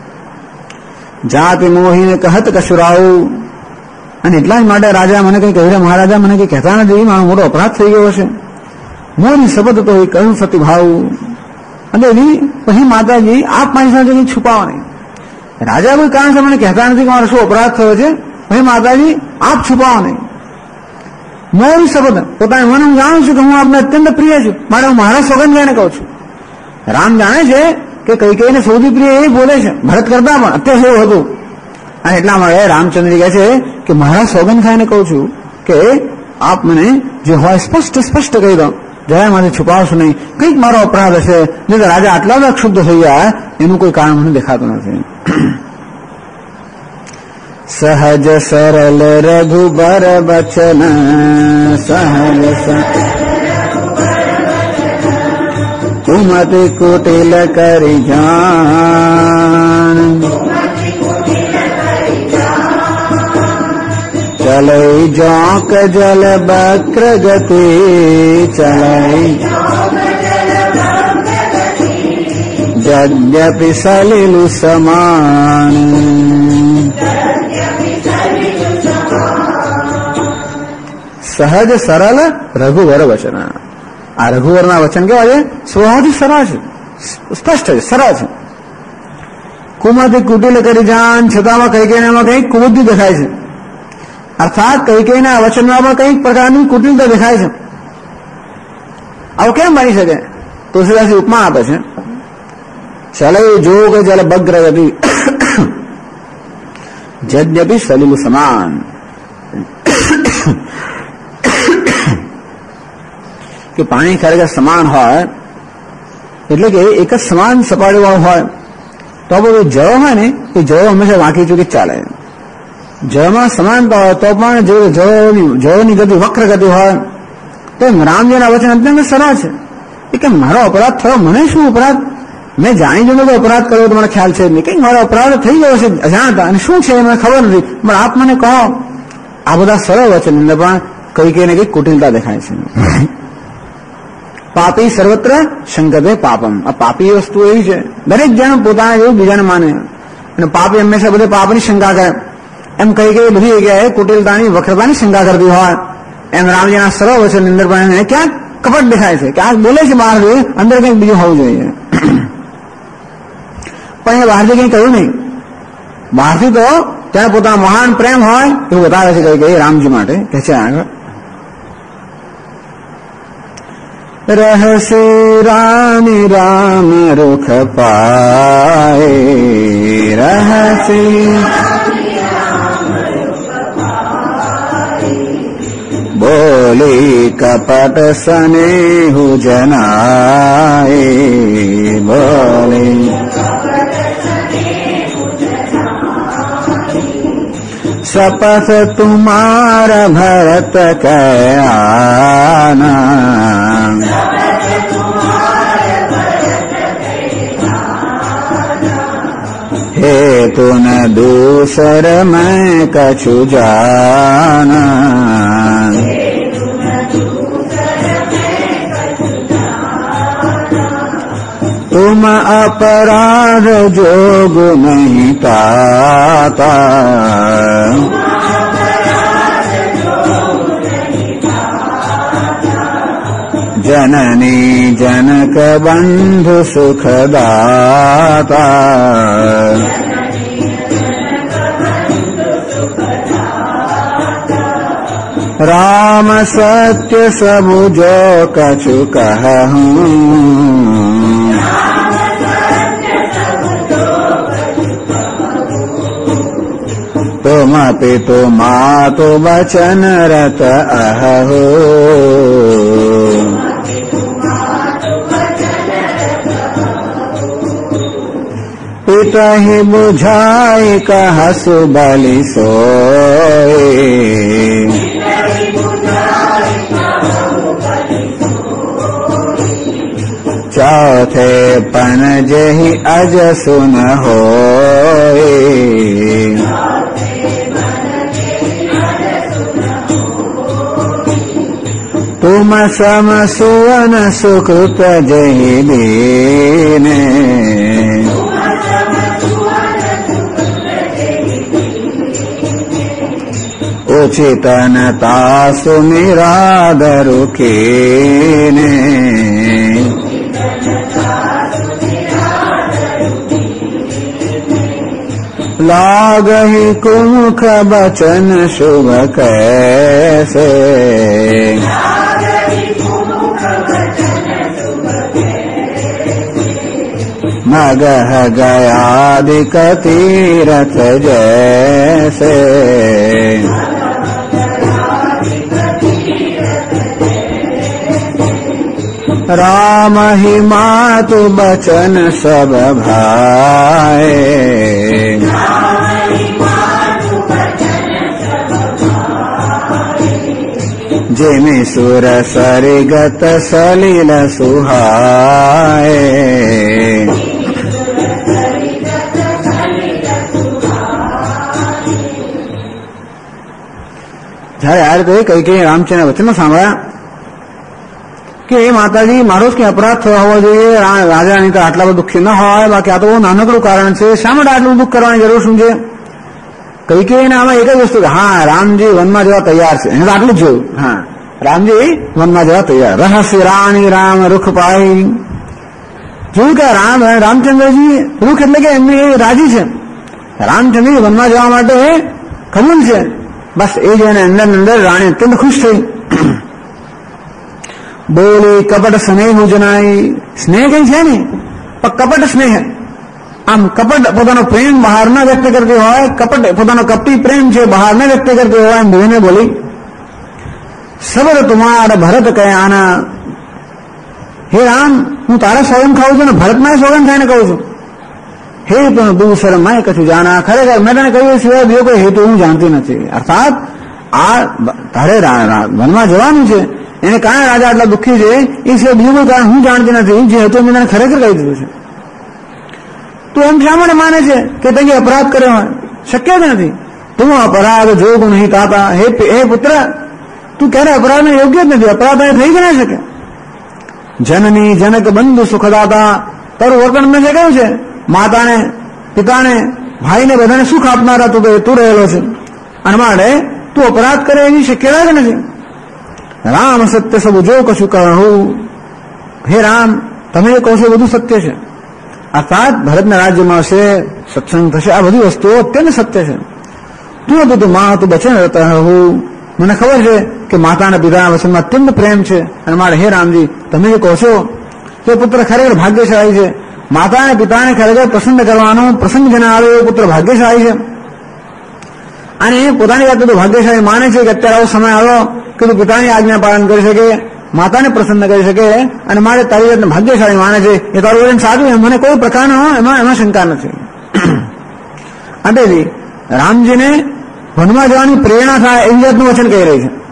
Speaker 2: જાતિ મોહીને કહત કશુરાવું, અને એટલા જ માટે રાજા મને કઈ કહી રહ્યા, મહારાજા મને કઈ કહેતા નથી મારો મોટો અપરાધ થઈ ગયો છે. મોરી શબ્દ તો એ કહ્યું સતીભાવ, અને પછી માતાજી આપ મારી સાથે કઈ છુપાવો નહીં. રાજા કોઈ કારણસર મને કહેતા નથી કે મારો શું અપરાધ થયો છે, પછી માતાજી આપ છુપાવો નહીં. મોરી શબ્દ પોતાને મને હું જાણું છું કે હું આપને અત્યંત પ્રિય છું, મારે હું મારા સોગંદ લઈને કહું છું. રામ જાણે છે કે કઈ કઈને સૌથી પ્રિય એ બોલે છે, ભરત કરતા પણ અત્યારે એવું હતું. અને એટલા માટે રામચંદ્ર કહે છે કે મારા સોગંદ ખાઈને કહું છું કે આપ મને જે હોય સ્પષ્ટ કહી દો, જરા મારે છુપાવશો નહીં. કંઈક મારો અપરાધ હશે, નહીં તો રાજા આટલા બધા ક્ષુબ્ધ થઈ જાય એનું કોઈ કારણ મને દેખાતું નથી. સહજ સરલ રઘુબર બચન, સહજ કુમતિ કુટિલ કરી જાન, ચલઈ જોક જલ બક્ર ગતિ, ચલઈ જદ્યપિ સલિલુ સમાન. સહજ સરળ રઘુવર વચન, આ રઘુવરના વચન કેવા છે? સ્વભાવથી સરળ છે, સ્પષ્ટ છે, સરળ છે. કુમતિ કુટિલ કરી જાન, છતાંમાં કઈ કઈને એમાં કંઈક કુબુદ્ધિ દેખાય છે, અર્થાત કઈ કઈના વચનમાં પણ કંઈક પ્રકારની કુટિલતા દેખાય છે. આવું કેમ બની શકે? તુલસીદાસ ઉપમા આપે છે, ચલઈ જોગ જલ બગ્ર ગતિ, જદ્યપિ સલિલ સમાન. કે પાણી ખરેખર સમાન હોય એટલે કે એક જ સમાન સપાટી વાળું હોય તો બધું જળ હોય ને એ જળ હંમેશા વાંકી ચૂકી ચાલે. જળમાં સમાનતા હોય તો પણ જળની ગતિ વક્ર ગતિ હોય. તો રામજીના વચન અત્યંત સરળ છે. એ કે મારો અપરાધ થયો, મને શું અપરાધ? મેં જાણી જોઈને તો અપરાધ કર્યો તો મને ખ્યાલ છે નહીં, કંઈક મારો અપરાધ થઈ ગયો છે અજાણતા, અને શું છે મને ખબર નથી, પણ આપ મને કહો. આ બધા સરળ વચન અંદર પણ કઈ કઈને કઈ કુટિલતા દેખાય છે. પાપી સર્વત્ર શંકતે પાપમ, આ પાપી વસ્તુ એવી છે દરેક જણ પોતાના જેવું બીજાને માને, અને પાપી હંમેશા બધે પાપની શંકા કરે. એમ કઈ કઈ બધી જગ્યાએ કુટિલતાની વક્રતાની શંકા કરતી હોય, એમ રામજીના સરળ વચનની અંદર પણ એને ક્યાંક કપટ દેખાય છે કે આ બોલે છે બહારથી, અંદર કંઈક બીજું હોવું જોઈએ. પણ એ બહારથી કંઈ કહ્યું નહીં. બહારથી તો ત્યાં પોતાનો મહાન પ્રેમ હોય એવું બતાવે છે કઈ કઈ રામજી માટે કે છે આગળ. રહસી રાની રામ રૂખ પાએ, રહસી बोली कपट स्नेहु जनाए, बोले शपथ तुम्हारा भरत कयाना, हेतु न दूसर मैं कछु जाना, तुम अपराध जोग नहीं ताता, जननी जनक बंधु सुखदाता, राम सत्य सब जो कछु कहूँ, तुम पितु मातु बचन रत अहो, पिता ही बुझाई कहसु बलि सोए, चौथे पन जहि अज सुन होए, तुम सम सुवन सुकृत जहि दीने, उचितनता सुनिरादरु कीने, लागहि कुमुख बचन शुभ कैसे, मगह गयादिक तीरथ जैसे, राम ही मातु बचन सब भाए, जिमि सुर सरिगत सलिल सुहाए, જ્યારે આ રીતે કઈ રામચંદ્ર વચનો સાંભળ્યા કે એ માતાજી મારો જ કઈ અપરાધ થયો હોવો જોઈએ, રાજાની તો આટલા બધું દુઃખી ન હોય, બાકી આ તો બહુ નાનકડું કારણ છે, શા માટે આટલું દુઃખ કરવાની જરૂર શું છે? કઈ આમાં એક જ વસ્તુ કે હા રામજી વનમાં જવા તૈયાર છે, એને તો આટલું જ જોયું, હા રામજી વનમાં જવા તૈયાર, રહસ્ય રાણી રામ રૂખ પાઈ, જોયું કે રામચંદ્રજી રૂખ એટલે કે એમની રાજી છે, રામચંદ્રજી વનમાં જવા માટે કબૂલ છે, બસ એ જોઈને અંદર રાણી અત્યંત ખુશ થઈ, બોલી કપટ સ્નેહ જનાઈ, સ્નેહ કઈ છે ને પણ કપટ સ્નેહ, આમ કપટ પોતાનો પ્રેમ બહાર ન વ્યક્ત કરતી હોય, કપટ પોતાનો કપટી પ્રેમ છે બહાર ન વ્યક્ત કરતી હોય, એમ ધોઈને બોલી સબર તુમાર ભરત કયાના, હે રામ હું તારા સોગંદ ખાઉં છું ને ભરતના સોગંદ ખાઈને કહું છું, હેતુ દૂસર મેં કશું જાના, ખરેખર મેં તને કહ્યું સિવાય બીજો કોઈ હેતુ હું જાણતી નથી, અર્થાત આ તારે વનમાં જવાનું છે એને કારણે રાજા આટલા દુઃખી છે એ સિવાય બીજું કોઈ કારણ હું જાણતી નથી, જે હતું મેં તને ખરેખર કહી દીધું છે, તું એમ શા માટે માને છે કે તે અપરાધ કર્યો હોય? શક્ય જ નથી, તું અપરાધ જોગ નહીં તાતા, હે પુત્ર તું ક્યારે અપરાધને યોગ્ય જ નથી, અપરાધ થઈ જ ના શકે, જનની જનક બંધુ સુખદાતા, તારું વર્તન મેં જે કહ્યું છે માતાને પિતાને ભાઈને બધાને સુખ આપનારા તું રહેલો છે, અને માટે તું અપરાધ કરે એવી શક્યતા જ નથી, રામ સત્ય સબ જો કશું કહું, હે રામ તમે જે કહો છો બધું સત્ય છે, અર્થાત ભરતના રાજ્યમાં હશે, સત્સંગ થશે, આ બધી વસ્તુઓ અત્યંત સત્ય છે, તું તું મા તું બચન રહેતા હું, મને ખબર છે કે માતાના પિતાના વચનમાં અત્યંત પ્રેમ છે, અને મારે હે રામજી તમે જે કહો છો તે પુત્ર ખરેખર ભાગ્યશાળી છે, માતા અને પિતાને ખરેખર પસંદ કરવાનો પ્રસંગ જેને આવે એ પુત્ર ભાગ્યશાળી છે, અને પોતાની જાતે તો ભાગ્યશાળી માને છે કે અત્યારે આવો સમય આવ્યો કે તું પિતાની આજ્ઞા પાલન કરી શકે, માતાને પ્રસન્ન કરી શકે અને મારે તારી જાતને ભાગ્યશાળી માને છે, એ તારું વચન સાચું છે, મને કોઈ પ્રકારનો એમાં શંકા નથી. આટેથી રામજીને વનમાં જવાની પ્રેરણા થાય એવી જાતનું વચન કહી રહી છે.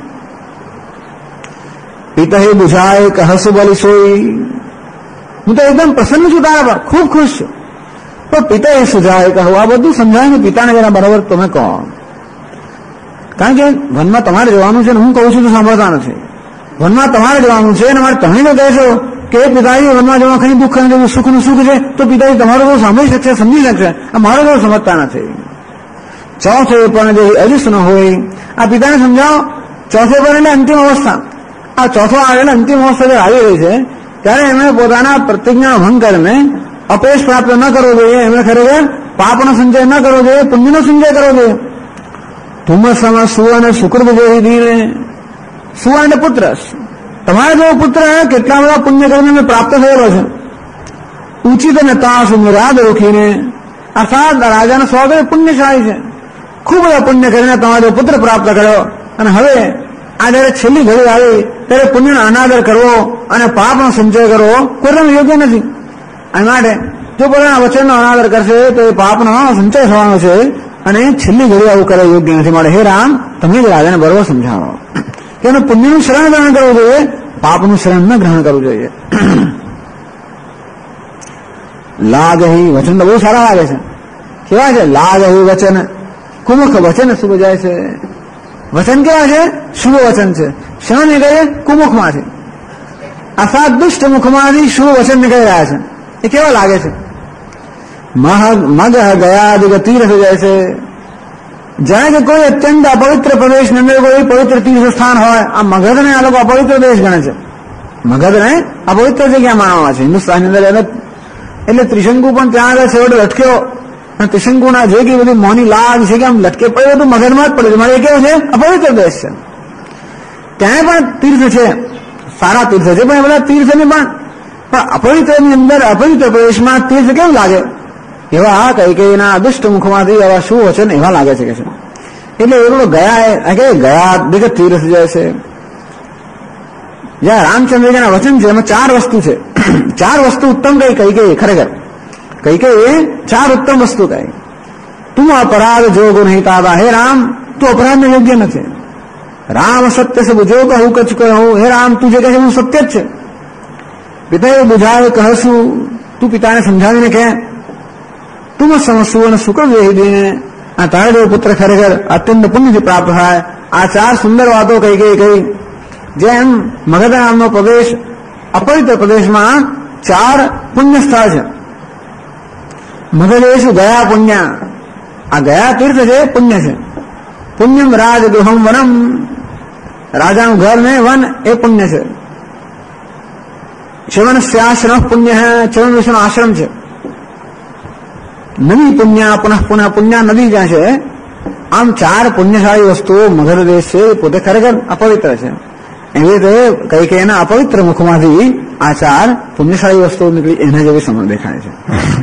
Speaker 2: પિતા બુઝાય કહસુ બોલી સોઈ, હું તો એકદમ પ્રસન્ન છું તારા પર, ખૂબ ખુશ છું. પણ પિતા એ સુઝાય કહું, આ બધું સમજાય ને પિતાને જરા બરાબર તમે કહો, કારણ કે વનમાં તમારે જવાનું છે ને હું કહું છું તો સાંભળતા નથી. વનમાં તમારે જવાનું છે અને મારે તમે જો કહેશો કે પિતાજી વનમાં જવા કઈ દુઃખ નથી, સુખનું સુખ છે, તો પિતાજી તમારો તો સાંભળી શકશે, સમજી શકશે, આ મારો તો સમજતા નથી. ચોથે પણ જે અજસ્ત ન હોય, આ પિતાને સમજાવો. ચોથે પણ એટલે અંતિમ અવસ્થા, આ ચોથો આવેલા અંતિમ અવસ્થા જે આવી રહી છે ત્યારે એમણે પોતાના પ્રતિજ્ઞા ભંગ કરીને અપયશ પ્રાપ્ત ન કરવો જોઈએ, એમણે ખરેખર પાપનો સંચય ન કરવો જોઈએ, પુણ્યનો સંચય કરવો જોઈએ. ધુમ્મસમાં સુવર્ણ શુક્ર જેવી દીને, સુવર્ણ એટલે પુત્ર, તમારા જેવો પુત્ર કેટલા બધા પુણ્ય કરીને પ્રાપ્ત થયેલો છે. ઉચિત અને તાસ નિરાદ રોકીને, અર્થાત રાજાનો સ્વભાવ પુણ્યશાળી છે, ખૂબ બધા પુણ્ય કરીને તમારો પુત્ર પ્રાપ્ત કર્યો અને હવે આ જયારે છેલ્લી ઘડી આવી ત્યારે પુણ્યનો અનાદર કરવો અને પાપનો સંચય કરવો કોઈ યોગ્ય નથી. આ માટે જો પોતાના વચનનો અનાદર કરશે તો એ પાપનો સંચય થવાનો છે અને છેલ્લી ઘડી આવું કરે યોગ્ય નથી. માટે હે રામ, તમે જ રાજાને બરોબર સમજાવો કે એનું પુણ્યનું શરણ ગ્રહણ કરવું જોઈએ, પાપનું શરણ ન ગ્રહણ કરવું જોઈએ. લાગહી વચન તો બહુ સારા લાગે છે. કેવા છે? લાગહી વચન કુમુખ વચન શુભ જાય છે. વચન કેવા છે? શુભ વચન છે. શા નીકળે? કુમુખમાંથી, અર્થાત દુષ્ટ મુખમાંથી શુભ વચન નીકળી રહ્યા છે. એ કેવા લાગે છે? મગ ગયા દિગ તીર્થ જાય છે. જાણે કે કોઈ અત્યંત અપવિત્ર પ્રદેશની અંદર કોઈ પવિત્ર તીર્થ સ્થાન હોય. આ મગધને આ લોકો અપવિત્ર દેશ ગણે છે. મગધને અપવિત્ર જગ્યા માનવામાં છે હિન્દુસ્તાનની અંદર. એટલે ત્રિશંકુ પણ ત્યાં આગળ છેવટે લટક્યો અને ત્રિશંકુના જે કઈ બધી મોની લાગ છે કે આમ લટકે પડ્યો તો મગધમાં જ પડ્યું. મારે એ કેવું છે? અપવિત્ર દેશ છે. ત્યાં પણ તીર્થ છે, સારા તીર્થ છે, પણ એ બધા તીર્થને પણ અપવિત્રની અંદર અપવિત્ર પ્રદેશમાં તીર્થ કેવું લાગે? એવા કઈકઈના દુષ્ટ મુખમાંથી એવા શું વચન એવા લાગે છે કે છે. એટલે એવડો ગયા દિગ તીર્થ જાય છે. જ્યાં રામચંદ્રજીના વચન છે એમાં 4 વસ્તુ છે. 4 વસ્તુ ઉત્તમ કઈ ખરેખર કઈ એ 4 ઉત્તમ વસ્તુ કઈ. તું અપરાધ જોગ નહીં તાતા, હે રામ તું અપરાધને યોગ્ય નથી. રામ સત્ય સબ જો કહું કચ કહું, હે રામ તું જે કહે છે હું સત્ય જ છે. પિતાએ બુઝાવે કહશું, તું પિતાને સમજાવીને કહે. તું સમસુવર્ણ શુક્ર વેહી દઈને, આ તારા જેવો પુત્ર ખરેખર અત્યંત પુણ્યથી પ્રાપ્ત થાય. આ 4 સુંદર વાતો કઈ જેમ મગધ નામનો પ્રદેશ અપવિત્ર પ્રદેશમાં 4 પુણ્ય સ્થળ છે. મગધ એ શું? ગયા પુણ્ય. આ ગયા તીર્થ છે, પુણ્ય છે. પુણ્યમ રાજગૃહમ વનમ, રાજાનું ઘર ને વન એ પુણ્ય છે. ચ્યવનસ્યાશ્રમ પુણ્ય હે, ચ્યવન વિષ્ણુ આશ્રમ છે. નદી પુણ્ય પુનઃ પુનઃ પુણ્ય નદી જ્યાં છે. આમ 4 પુણ્યશાળી વસ્તુઓ મગધ દેશ છે, પોતે ખરેખર અપવિત્ર છે. એવી રીતે કઈ એના અપવિત્ર મુખમાંથી આ 4 પુણ્યશાળી વસ્તુઓ નીકળી એના જેવી સમજ દેખાય છે.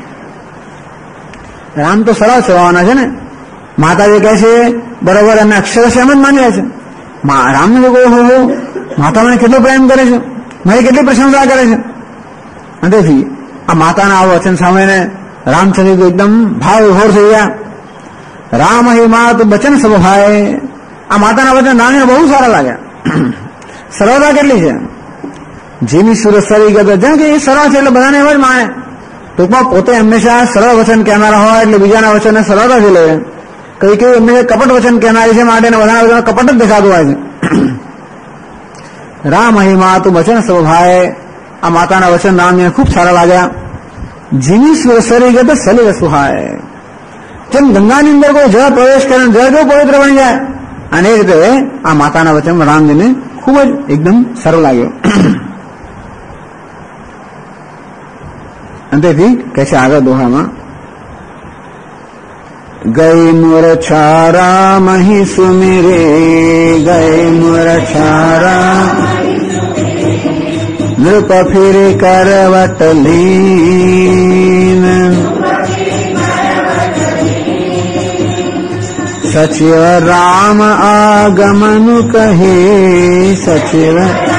Speaker 2: રામ તો સરળ સેવાના છે ને. માતાજી કહે છે બરોબર, અમે અક્ષરશઃ એમ જ માની છે. રામને લોકો માતા મને કેટલો પ્રેમ કરે છે, મારી કેટલી પ્રશંસા કરે છે. તેથી આ માતાના આ વચન સાંભળીને રામચંદ્ર એકદમ ભાવ વિભોર થઈ ગયા. રામ હે માત વચન સ્વભાય. આ માતાના વચન રામને બહુ સારા લાગ્યા. સરળતા કેટલી છે. જેની સુરત સરી ગયો જેમ કે એ સરળ છે એટલે બધાને એમ જ માને. ટૂંકમાં પોતે હંમેશા સરળ વચન કહેનારા હોય એટલે બીજાના વચનને સરળતાથી લે. કઈ હંમેશા કપટ વચન કહેનારી છે માટે બધાના વચન કપટ જ દેખાતું હોય છે. રામ હે માત વચન સ્વભાય. આ માતાના વચન રામને ખૂબ સારા લાગ્યા. જીની સુરત સરી ગયો સલી સુહાય. જેમ ગંગાની અંદર કોઈ જળ પ્રવેશ કરે જળ કેવું પવિત્ર બની જાય, અને એ રીતે આ માતાના વચન રામજીને ખૂબ જ એકદમ સરળ લાગ્યો. અને તેથી કહે છે આગળ દોહામાં, ગઈ મૂર્છા મહી સુમિરે, ગઈ મૂર્છા નૃપ ફિર કરવટ લીન, सचिव राम आगमन कहे, सचिव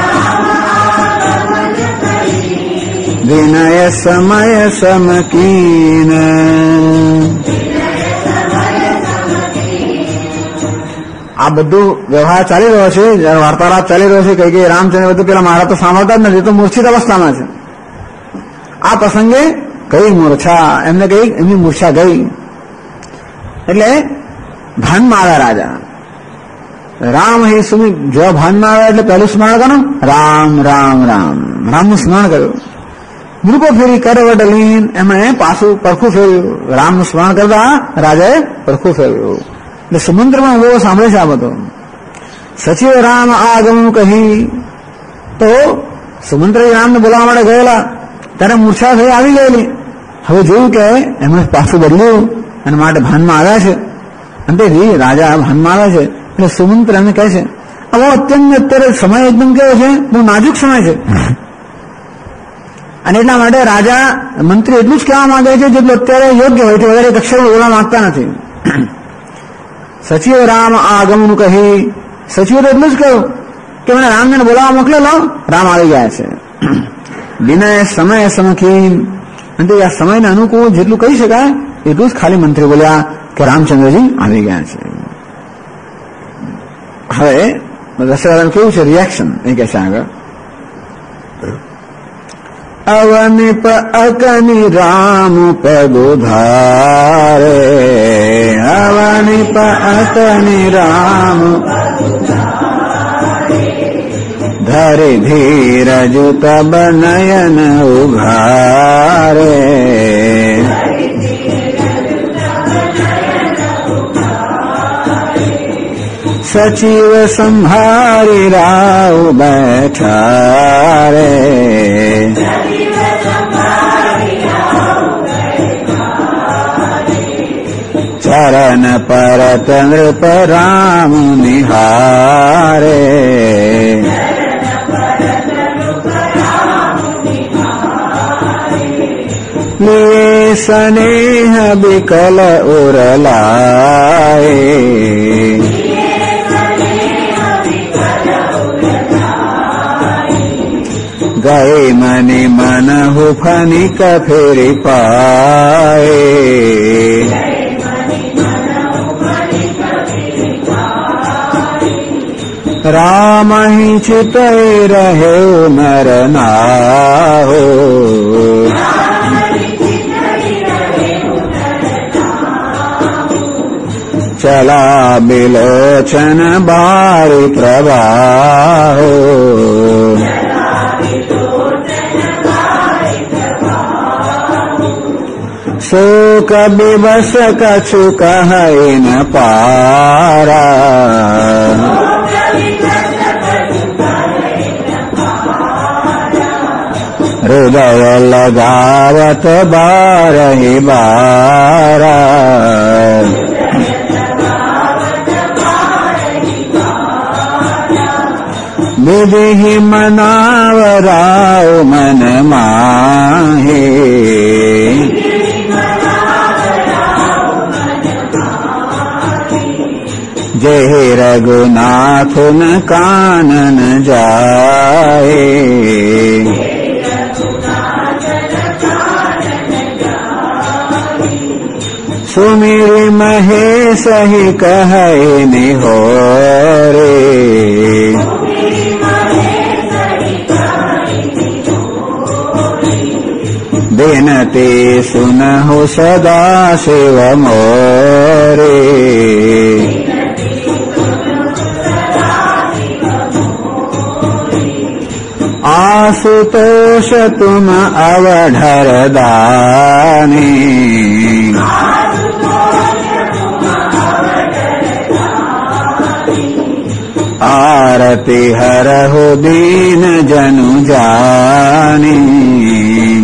Speaker 2: विनय समय समकीन। આ બધું વ્યવહાર ચાલી રહ્યો છે, જયારે વાર્તાલાપ ચાલી રહ્યો છે, કઈ રામચંદ્ર બધું પેલા મારા તો સાંભળતા જ નથી, તો મૂર્છિત અવસ્થામાં છે. આ પ્રસંગે કઈ મૂર્છા, એમને કઈ એમની મૂર્છા ગઈ એટલે ભાનમાં આવ્યા રાજા. રામ હે સુમિત, જો ભાનમાં આવ્યા એટલે પહેલું સ્મરણ કરો, રામ રામ રામ, રામનું સ્મરણ કર્યું. મૃગો ફેરી કરવટ લીન, એમણે પાછું પરખું ફેર્યું. રામનું સ્મરણ કરતા રાજાએ પરખું ફેર્યું. એટલે સમુદ્રમાં બહુ સાંભળે છે આ બધું. સચિવ રામ આગમન કહી, તો સમુદ્ર રામને બોલાવવા માટે ગયેલા, ત્યારે મૂર્છા થઈ આવી ગયેલી. હવે જોયું કે એમણે પાછું બદલ્યું અને માટે ભાનમાં આવ્યા છે. અંતેથી રાજા ભાનમાં આવ્યા છે. એટલે સુમંત્ર એમને કહે છે, હવે અત્યારે સમય એકદમ કેવો છે, બહુ નાજુક સમય છે. અને એટલા માટે રાજા મંત્રી એટલું જ કહેવા માંગે છે જેટલું અત્યારે યોગ્ય હોય છે, વધારે એક અક્ષર બોલવા માંગતા નથી. સચિવ રામ આગમન કહી, સચિવે એટલું જ કહ્યું કે મને રામને બોલાવવા મોકલેલો, રામ આવી ગયા છે. વિનય સમય સમખીન, અને આ સમયને અનુકૂળ જેટલું કહી શકાય એટલું જ ખાલી મંત્રી બોલ્યા કે રામચંદ્રજી આવી ગયા છે. હવે દશરથનું કેવું છે રિએક્શન એ કહે છે આગળ, અવનિપ અકની રામ પગુધારે, અવનિપ અકની રામ ધરે ધીરજ તબ નયન ઉઘારે, સચિવ સંભારી રાવ બેઠા રે, ચરણ પરત નૃપ રામ નિહારે, લીએ સ્નેહ બિકલ ઉરલાએ, ગઈ મને મનહુ ફનિક ફેરી પાએ, રામ હિ ચિતય રહે નર નાહો, ચલા બિલોચન બારી પ્રવાહો, શોક બિવસ કછુ કહે ન પારા, હૃદય લગાવત બારહી બારા, વિધિ મનાવરાવ મન માહે, જય રઘુનાથ ન કાનન જાએ, સુમિરી મહેશ હિ કહે નિહોરે, વિનતી સુનહુ સદા શિવ મોરે, આશુતોષ તુમ અવઢર દાની, આરતી હરહુ દીન જનુ જાની,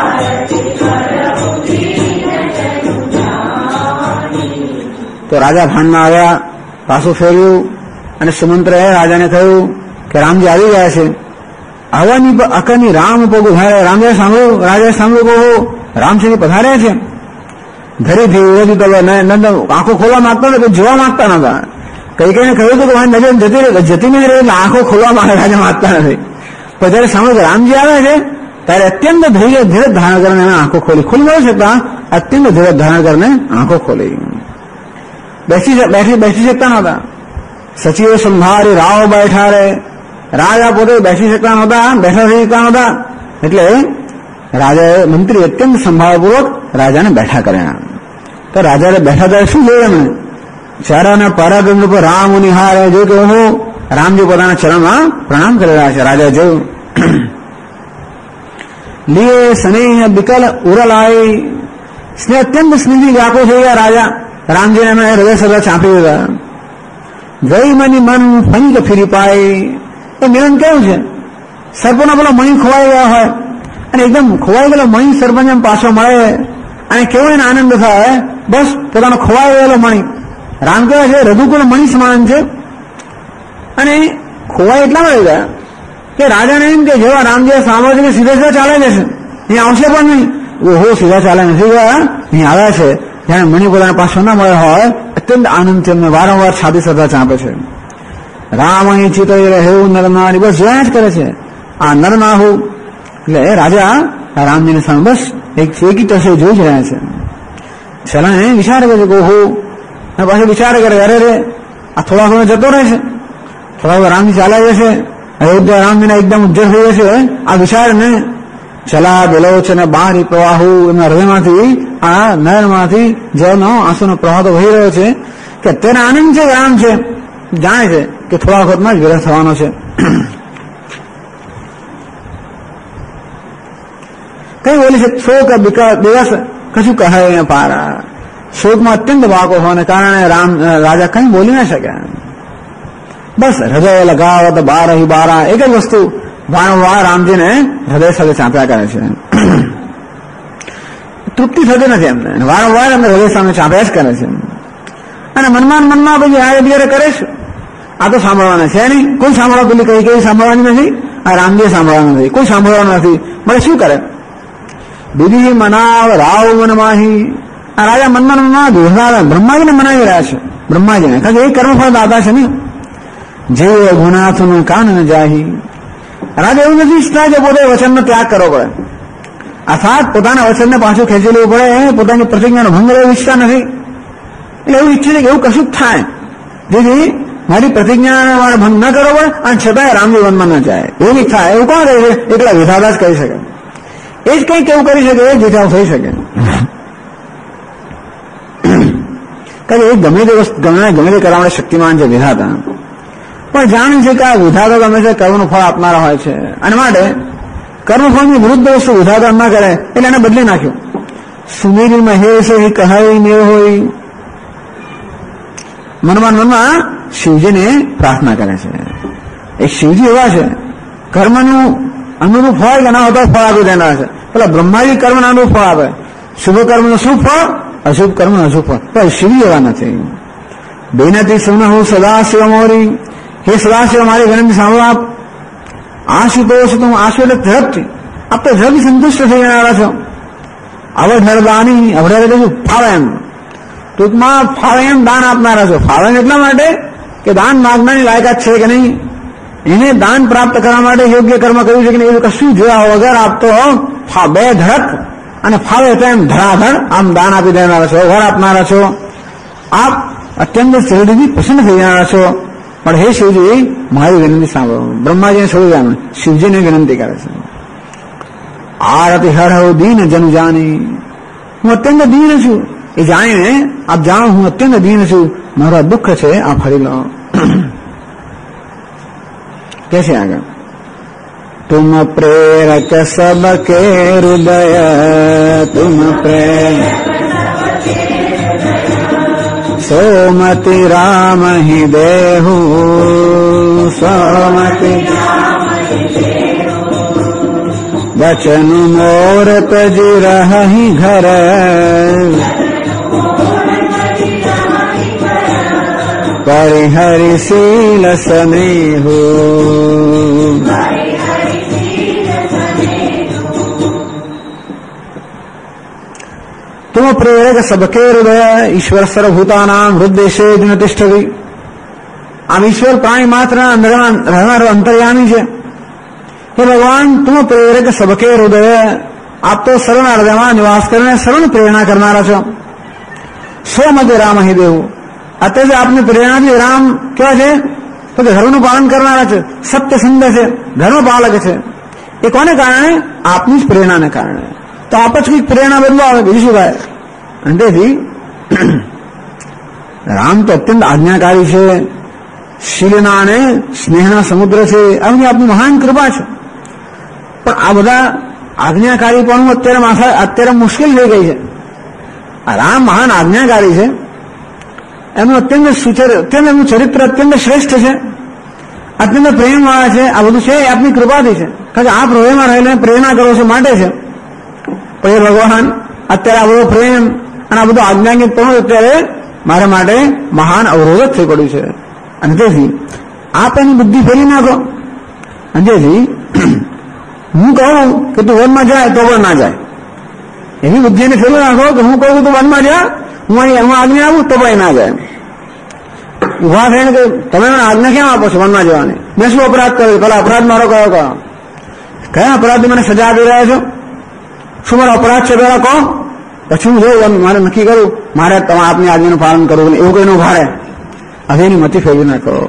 Speaker 2: તો રાજા ભાનમાં આવ્યા, પાછું ફેર્યું અને સુમંત્રએ રાજાને કહ્યું કે રામજી આવી ગયા છે. આવવાની અકની રામ પગ ઉભારે, રાજાએ સાંભળ્યું કહો રામચંદ્ર પધાર્યા છે. ધરીથી વિરોધી તો નંદ આંખો ખોલવા માંગતો ને જોવા માંગતા નતા. કઈ કઈને કહ્યું હતું કે મારી નજર જતી નહીં રહે, એટલે આંખો ખોલવા માંગે રાજા માંગતા નથી. પણ જયારે સામે રામજી આવે છે ત્યારે અત્યંત ધીરજ ધારણ કરીને એને આંખો ખોલી. ખુલ્લી ગયો છતાં અત્યંત ધીરજ ધારણ કરીને આંખો ખોલી. બેસી શકતા નહોતા. સચિવો સંભાળી રાવ બેઠા રે. રાજા પોતે બેસી શકતા નહોતા, બેઠા થઈ શકતા નહોતા. એટલે રાજાએ મંત્રી અત્યંત સંભાળપૂર્વક રાજાને બેઠા કર્યા. તો રાજાને બેઠા ત્યારે શું જોયું એમણે? ચરણ પરાગમ પર રામ નિહારે. જો કે હું રામજી પોતાના ચરણમાં પ્રણામ કરી રહ્યા છે. રાજા જોયું. લીએ સ્નેહ બિકલ ઉરલાઈ. સ્નેહ અત્યંત સ્નેહથી વ્યાકુળ થઈ ગયા રાજા. રામજીને એમણે હૃદય સદા ચાંપી દીધા. ગઈ મની મન ફંક ફીરી પાય. એ મિલન કેવું છે? સર્પનો પેલો મણી ખોવાઈ ગયા હોય અને એકદમ ખોવાઈ ગયેલો મણી સરપંચ એમ પાછો મળે અને કેવો એને આનંદ થાય. બસ પોતાનો ખોવાઈ ગયેલો મણી. રામ કહેવાય છે રઘુકુળ મણી સમાન છે. અને ખોવાઈ એટલા મળે ગયા કે રાજાને એમ કે જેવા રામજી સાંભળે છે સીધા સીધા ચાલે જશે, અહીંયા આવશે પણ નહીં. ઓહો, સીધા ચાલે નથી ગયા, અહીં આવ્યા છે. જાણે મણી પોતાના પાછો ના મળે હોય અત્યંત આનંદથી એમને વારંવાર છાતી સદા ચાંપે છે. રામ અહીં ચિતઈ રહેવું નરનારી, બસ જોયા જ કરે છે આ નરનાહુ. એટલે રાજા રામજીની સામે બસ એકી ટસે જોઈ જ રહ્યા છે. છેલ્લા એ વિચાર કરે છે કે ઓહો, પાછો વિચાર કરે અરે રે આ થોડા સમય જતો રહેશે, થોડા રામજી ચાલ્યા જશે, અયોધ્યા રામજીને એકદમ ઉજ્જળ થઈ જશે. આ વિચારને ચલા બેલો છે ને બારી પ્રવાહુ એમના હૃદયમાંથી આ નયનમાંથી જળનો આંસુનો પ્રવાહ તો વહી રહ્યો છે કે અત્યારે આનંદ છે. રામ છે જાણે છે કે થોડા વખતમાં જ વિરહ થવાનો છે. કઈ બોલી છે શોક દિવસ કશું કહે પારા. શોકમાં અત્યંત વાકો હોવાને કારણે રાજા કઈ બોલી ના શક્યા. બસ હૃદય લગાવત બારહી બારા, એક જ વસ્તુ વારંવાર રામજીને હૃદય સાથે ચાંપ્યા કરે છે. તૃપ્તિ થતી નથી એમને, વારંવાર એમને હૃદય સામે ચાંપ્યા જ કરે છે. અને મનમાં પછી આ અભિયારે કરે છે. આ તો સાંભળવાના છે નહીં, કોઈ સાંભળવા પેલી કઈ સાંભળવાની નથી, આ રામજી સાંભળવાનું નથી, કોઈ સાંભળવાનું નથી. મને શું કરે? દીદી મનાવ રાવ મનમાહી. આ રાજા મનમાં બ્રહ્માજીને મનાવી રહ્યા છે. બ્રહ્માજીને કારણ કે એ કર્મફળ દાતા છે ને. જે ગુનાથનું કાન ન જાહી. રાજા એવું નથી ઈચ્છતા કે પોતે વચનનો ત્યાગ કરવો પડે. અર્થાત પોતાના વચનને પાછું ખેંચી લેવું પડે, પોતાની પ્રતિજ્ઞાનો ભંગ લેવો ઈચ્છતા નથી. એટલે એવું ઈચ્છે છે કે એવું કશું જ થાય જેથી મારી પ્રતિજ્ઞાને મારે ભંગ ન કરવો પડે અને છતાંય રામજી વનમાં ન જાય. એવું નહીં થાય. એવું કોણ કહે છે? એકલા વિધાતા જ કહી શકે. એ જ કંઈક એવું કરી શકે, એ જીતાવ થઈ શકે. કારણ કે એ ગમે તે કરવા માટે શક્તિમાન છે વિધાતા, પણ જાણે છે કે આ વિધાતા ગમે છે કર્મનું ફળ આપનારા હોય છે. અને માટે કર્મફળની વિરુદ્ધ વસ્તુ વિધાતા ના કરે એટલે એને બદલી નાખ્યું. સુમેરી મહેશ કહાઈ ને હોય. મનમાં શિવજીને પ્રાર્થના કરે છે. એક શિવજી એવા છે કર્મનું અનુરૂપ ફળ કે ના હોતા ફળ આપી દેનાર છે. પેલા બ્રહ્માજી કર્મના અનુરૂપ ફળ આપે. શુભ કર્મનું શુભ ફળ, અશુભ કર્મનું અશુભ ફળ. પણ શિવજી એવા નથી. બેનતી સુન હું સદાશિવ મોરી. હે સદાશિવ મારી વિનંતી સાંભળો આપ. આશુતોષ તું આશુ એટલે ઝડપથી, આપ તો ઝડપથી સંતુષ્ટ થઈ જનારા છો. અવઢરદાની, અવઢર એટલે શું? ફાવે એમ. ટૂંકમાં ફાવે એમ દાન આપનારા છો. ફાવે એટલા માટે કે દાન માગનારની લાયકાત છે કે નહીં, એને દાન પ્રાપ્ત કરવા માટે યોગ્ય કર્મ કર્યું છે કે નહીં, એવું કશું જોયા વગર આપતો બે ધડક અને ફાવે તો એમ ધડાધડ આમ દાન આપી દેનારા છો, વર આપનારા છો. આપ અત્યંત શરીરથી પ્રસન્ન થઈ જનારા છો. પણ હે શિવજી મારી વિનંતી સાંભળો. બ્રહ્માજીને છોડી જાય, શિવજીને વિનંતી કરે છે. આરતી હર દીન જન જાની. હું અત્યંત દીન છું એ જાણીને આપ જાણો હું અત્યંત દીન છું, મારા દુઃખ છે આપ હરી લો. કે છે આગળ? તુમ પ્રેરક સબકે હૃદય, તુમ પ્રેરક સોમતિ રામ હિ દેહુ. સોમતિ વચન મોર તજી રહી ઘર. પરિહરિશીલ સ્નેહુ. तुम प्रेरक सबके हृदय ईश्वर सर्वभूतानाम हृदय दिन तिष्ठति। આમ ઈશ્વર પ્રાણી માત્ર રહેનારો અંતર્યામી છે. હે ભગવાન, તુમ પ્રેરક સબકે હૃદય, આપ તો સર્વના હૃદયમાં નિવાસ કરીને સર્વની પ્રેરણા કરનારા છો. સ્વમતે રામ હિ દેવ, અત્યારે આપની પ્રેરણાથી રામ કેવા છે તો કે ધર્મનું પાલન કરનારા છે, સત્ય સુંદર છે, ધર્મ પાલક છે. એ કોને કારણે? આપની જ પ્રેરણાને કારણે. તો આપ જ કંઈક પ્રેરણા બદલો આવે, બીજું શું થાય? અને તેથી રામ તો અત્યંત આજ્ઞાકારી છે, શીલના અને સ્નેહના સમુદ્ર છે. આવી આપની મહાન કૃપા છે. પણ આ બધા આજ્ઞાકારી પણ અત્યારે મુશ્કેલ થઈ ગઈ છે. આ રામ મહાન આજ્ઞાકારી છે, એમનું અત્યંત એમનું ચરિત્ર અત્યંત શ્રેષ્ઠ છે, અત્યંત પ્રેમવાળા છે. આ બધું છે એ આપની કૃપાથી છે, કારણ કે આપ હૃદયમાં રહીને પ્રેરણા કરો છો માટે છે. પણ એ ભગવાન અત્યારે આ બધો પ્રેમ અને આ બધું આજ્ઞાકીત પણ અત્યારે મારા માટે મહાન અવરોધ થઈ પડ્યું છે. અને તેથી આપ એની બુદ્ધિ ફેરી નાખો. અને તેથી હું કહું કે તું વનમાં જાય તો પણ ના જાય, એવી બુદ્ધિને ફેરી નાખો કે હું કહું કે તું વનમાં જા, હું આજ્ઞા આપું તો પણ ના જાય. ઉભા થઈને કે તમે મને આજ્ઞા કેમ આપો છો વનમાં જવાની? મેં શું અપરાધ કર્યો? પેલા અપરાધ મારો કયા અપરાધની મને સજા આપી રહ્યા છો? શું મારો અપરાધ છે પેલા કહો, પછી હું જોઉં મારે નક્કી કરું મારે આપની આજ્ઞાનું પાલન કરવું. એવું કઈ નું ભારે હવે એની મતિ ફેરવી ના કરો.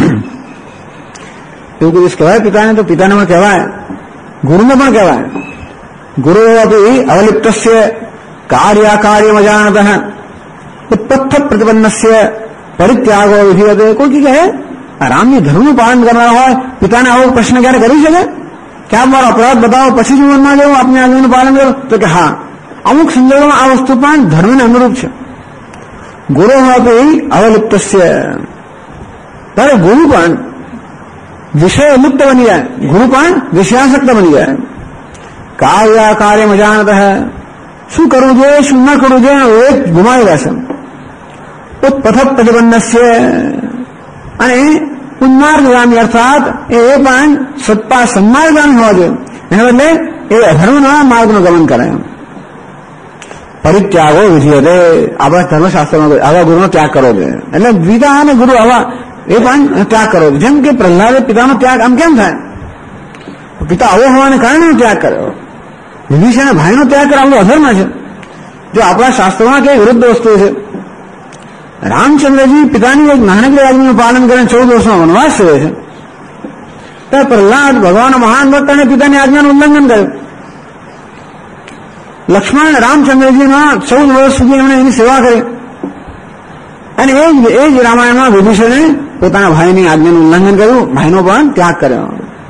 Speaker 2: એવું કઈ કહેવાય પિતાને, તો પિતાને પણ કહેવાય, ગુરુને પણ કહેવાય. ગુરુ અવલિપ્ત કાર્યાકાર્યમ અજાનત ઉત્પત્થ પ્રતિપન્નસ્ય પરિત્યાગો વિધિવત. કોઈ કહે રામની ધર્મનું પાલન કરનાર હોય, પિતાને આવો પ્રશ્ન ક્યારે કરી શકે કે આપ મારો અપરાધ બતાવો પછી જીવનમાં જાઉં, આપની આજ્ઞાનું પાલન કરો? તો કે હા, અમુક સંજોગોમાં આ વસ્તુ પણ ધર્મને અનુરૂપ છે. ગુરુ અવલિપ્ત ત્યારે ગુરુ પણ વિષય લુપ્ત બની જાય, ગુરુ પણ વિષયાસક્ત બની જાય. કાર્ય મજાનત શું કરવું જોઈએ શું ન કરવું જોઈએ એ ગુમાવી રહેશે. ઉત્પથ પ્રતિપન્નસ્ય અને ઉન્માર્ગગામી અર્થાત એ પણ સત્તા સન્માર્ગગામી હોવા જોઈએ, એના બદલે એ અધર્મના માર્ગનું ગમન કરે. પરિત્યાગો વિધિવત, આપણા ધર્મશાસ્ત્રમાં આવા ગુરુનો ત્યાગ કરવો જોઈએ. એટલે ગીતા અને ગુરુ આવા એ પણ ત્યાગ કરવો જોઈએ. જેમ કે પ્રહલાદે પિતાનો ત્યાગ આમ કેમ થાય? પિતા આવો હોવાને કારણે ત્યાગ કર્યો. વિભીષણે ભાઈનો ત્યાગ કરે આપણો અધર્મ છે, જો આપણા શાસ્ત્રોમાં કે વિરુદ્ધ વસ્તુ છે. રામચંદ્રજી પિતાની એક નાનકડી આજ્ઞાનું પાલન કરીને 14 વર્ષનો વનવાસ થયો છે. ત્યારે પ્રહલાદ ભગવાનના મહાન ભક્ત અને પિતાની આજ્ઞાનું ઉલ્લંઘન કર્યું. લક્ષ્મણ રામચંદ્રજીના 14 વર્ષ સુધી એમણે એની સેવા કરી. અને એ જ રામાયણમાં વિભીષણે પોતાના ભાઈની આજ્ઞાનું ઉલ્લંઘન કર્યું, ભાઈનો પણ ત્યાગ કર્યો.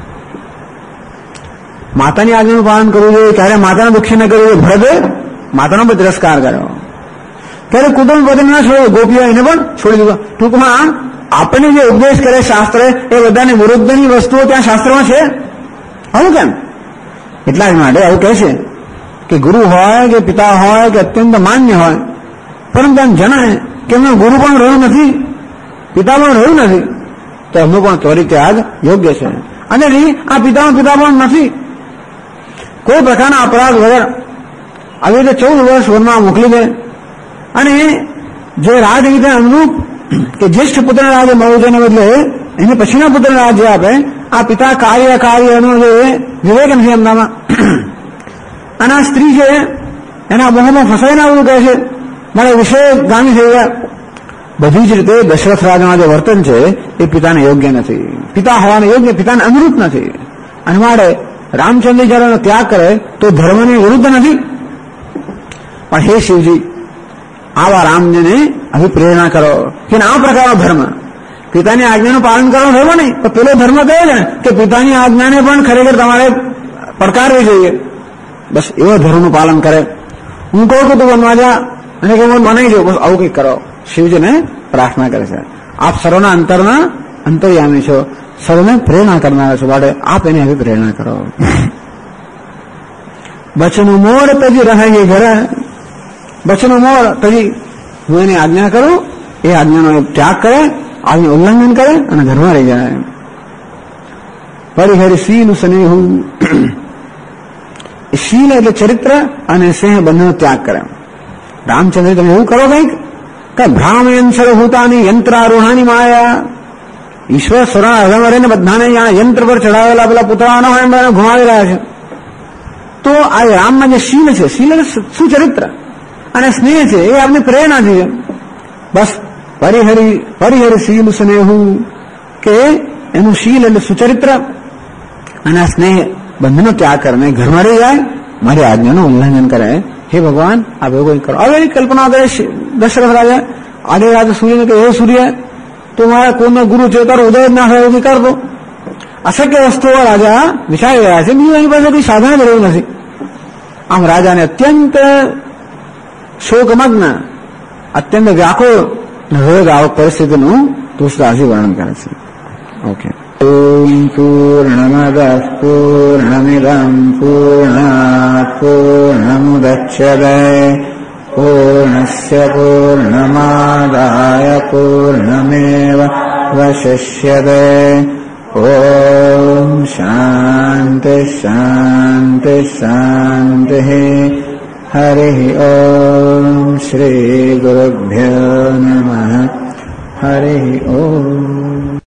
Speaker 2: માતાની આજ્ઞાનું પાલન કરવું જોઈએ, ત્યારે માતાને દુઃખી ન કરવું જોઈએ. ભરતે માતાનો પણ તિરસ્કાર કર્યો. ત્યારે કુટુંબ પતિને ના છોડ્યો, ગોપીઓ એને પણ છોડી દીધો. ટૂંકમાં આપણને જે ઉપદેશ કરે શાસ્ત્ર એ બધાની વિરુદ્ધની વસ્તુઓ ત્યાં શાસ્ત્રમાં છે. આવું કેમ? એટલા જ માટે આવું કહે છે કે ગુરુ હોય કે પિતા હોય કે અત્યંત માન્ય હોય, પરંતુ એમ જણાય કે એમનું ગુરુ પણ રહ્યું નથી, પિતા પણ રહ્યું નથી, તો એમનું પણ ત્વરિત ત્યાગ યોગ્ય છે. અને આ પિતા પણ નથી, કોઈ પ્રકારના અપરાધ વગર આવી રીતે 14 વર્ષ વનમાં મોકલી દે. અને જે રાજનીતિ અનુરૂપ કે જ્યેષ્ઠ પુત્રને રાજ્ય મળવું તેને બદલે એને પછીના પુત્રને રાજ્ય આપે. આ પિતા કાર્યનું જે વિવેક નથી એમનામાં. અને આ સ્ત્રી છે એના મોહમાં ફસાઈને આવું કહે છે મારે વિષય ગામી થઈ ગયા. બધી જ રીતે દશરથ રાજાના જે વર્તન છે એ પિતાને યોગ્ય નથી, પિતા હોવાને યોગ્ય પિતાને અનુરૂપ નથી. અને માટે રામચંદ્ર જયારે ત્યાગ કરે તો ધર્મની વિરુદ્ધ નથી. પણ હે શિવજી, આવા રામજીને આવી પ્રેરણા કરો કે આ પ્રકારનો ધર્મ, પિતાની આજ્ઞાનું પાલન કરવાનું ધર્મ નહીં, તો પેલો ધર્મ કહે છે કે પિતાની આજ્ઞાને પણ ખરેખર તમારે પડકારવી જોઈએ. બસ એવો ધર્મનું પાલન કરે. હું કહું કે તું વનવા જા અને કે હું મનાઈ જાઉં, બસ આવું કંઈક કરો. શિવજીને પ્રાર્થના કરે છે. આપ સર્વના અંતર્યામી છો, સર્વને પ્રેરણા કરનારા છો, માટે આપ એની આવી પ્રેરણા કરો. બચનું મોર તજી રહે ઘર, બચનું મોર તજી હું એની આજ્ઞા કરું, એ આજ્ઞાનો ત્યાગ કરે, આજ્ઞા ઉલ્લંઘન કરે અને ઘરમાં રહી જાય. પરિહરી શીલ સ્નેહુ, શીલ એટલે ચરિત્ર અને સ્નેહ બંનેનો ત્યાગ કરે. રામચંદ્ર તમે એવું કરો કંઈક કે ભ્રામયંસર ભૂતાની યંત્રારૂઢાની માયા. ઈશ્વર સ્વરા હરમરેને બધાને યંત્ર પર ચડાવેલા પેલા પુતળાનો હોય એમ ઘુમાવી રહ્યા છે. તો આ રામમાં જે શીલ છે, શીલ એટલે સુચરિત્ર અને સ્નેહ છે, એ આપની પ્રેરણા છે. બસ પરિહરી શીલ સ્નેહુ, કે એનું શીલ એટલે સુચરિત્ર અને આ સ્નેહ બંધનો ત્યાગ કરીને ઘરમાં રહી જાય, મારી આજ્ઞાનું ઉલ્લંઘન કરે. હે ભગવાન આપ એવું કંઈ કરો. હવે કલ્પના કરે દશરથ રાજા આગે રાજા સૂર્યને કે હે સૂર્ય તું મારા કોનો ગુરુ છે, તારો ઉદય જ ના થાય એવું કર દો. અશક્ય વસ્તુઓ રાજા વિચારી રહ્યા છે, બીજું એની પાસે કોઈ સાધન જ રહ્યું નથી. આમ રાજાને અત્યંત શોકમગ્ન, અત્યંત વ્યાકુળ હૃદય પરિસ્થિતિનું તુલસીદાસજી વર્ણન કરે છે. ઓકે. ઓમ પૂર્ણમદ પૂર્ણમિદં પૂર્ણાત પૂર્ણમુદચ્યતે પૂર્ણસ્ય પૂર્ણમાદાય પૂર્ણમેવાવશિષ્યતે. ઓમ શાંતિ શાંતિ શાંતિ. હરિ ઓમ શ્રી ગુરુભ્યો નમઃ. હરિ ઓમ.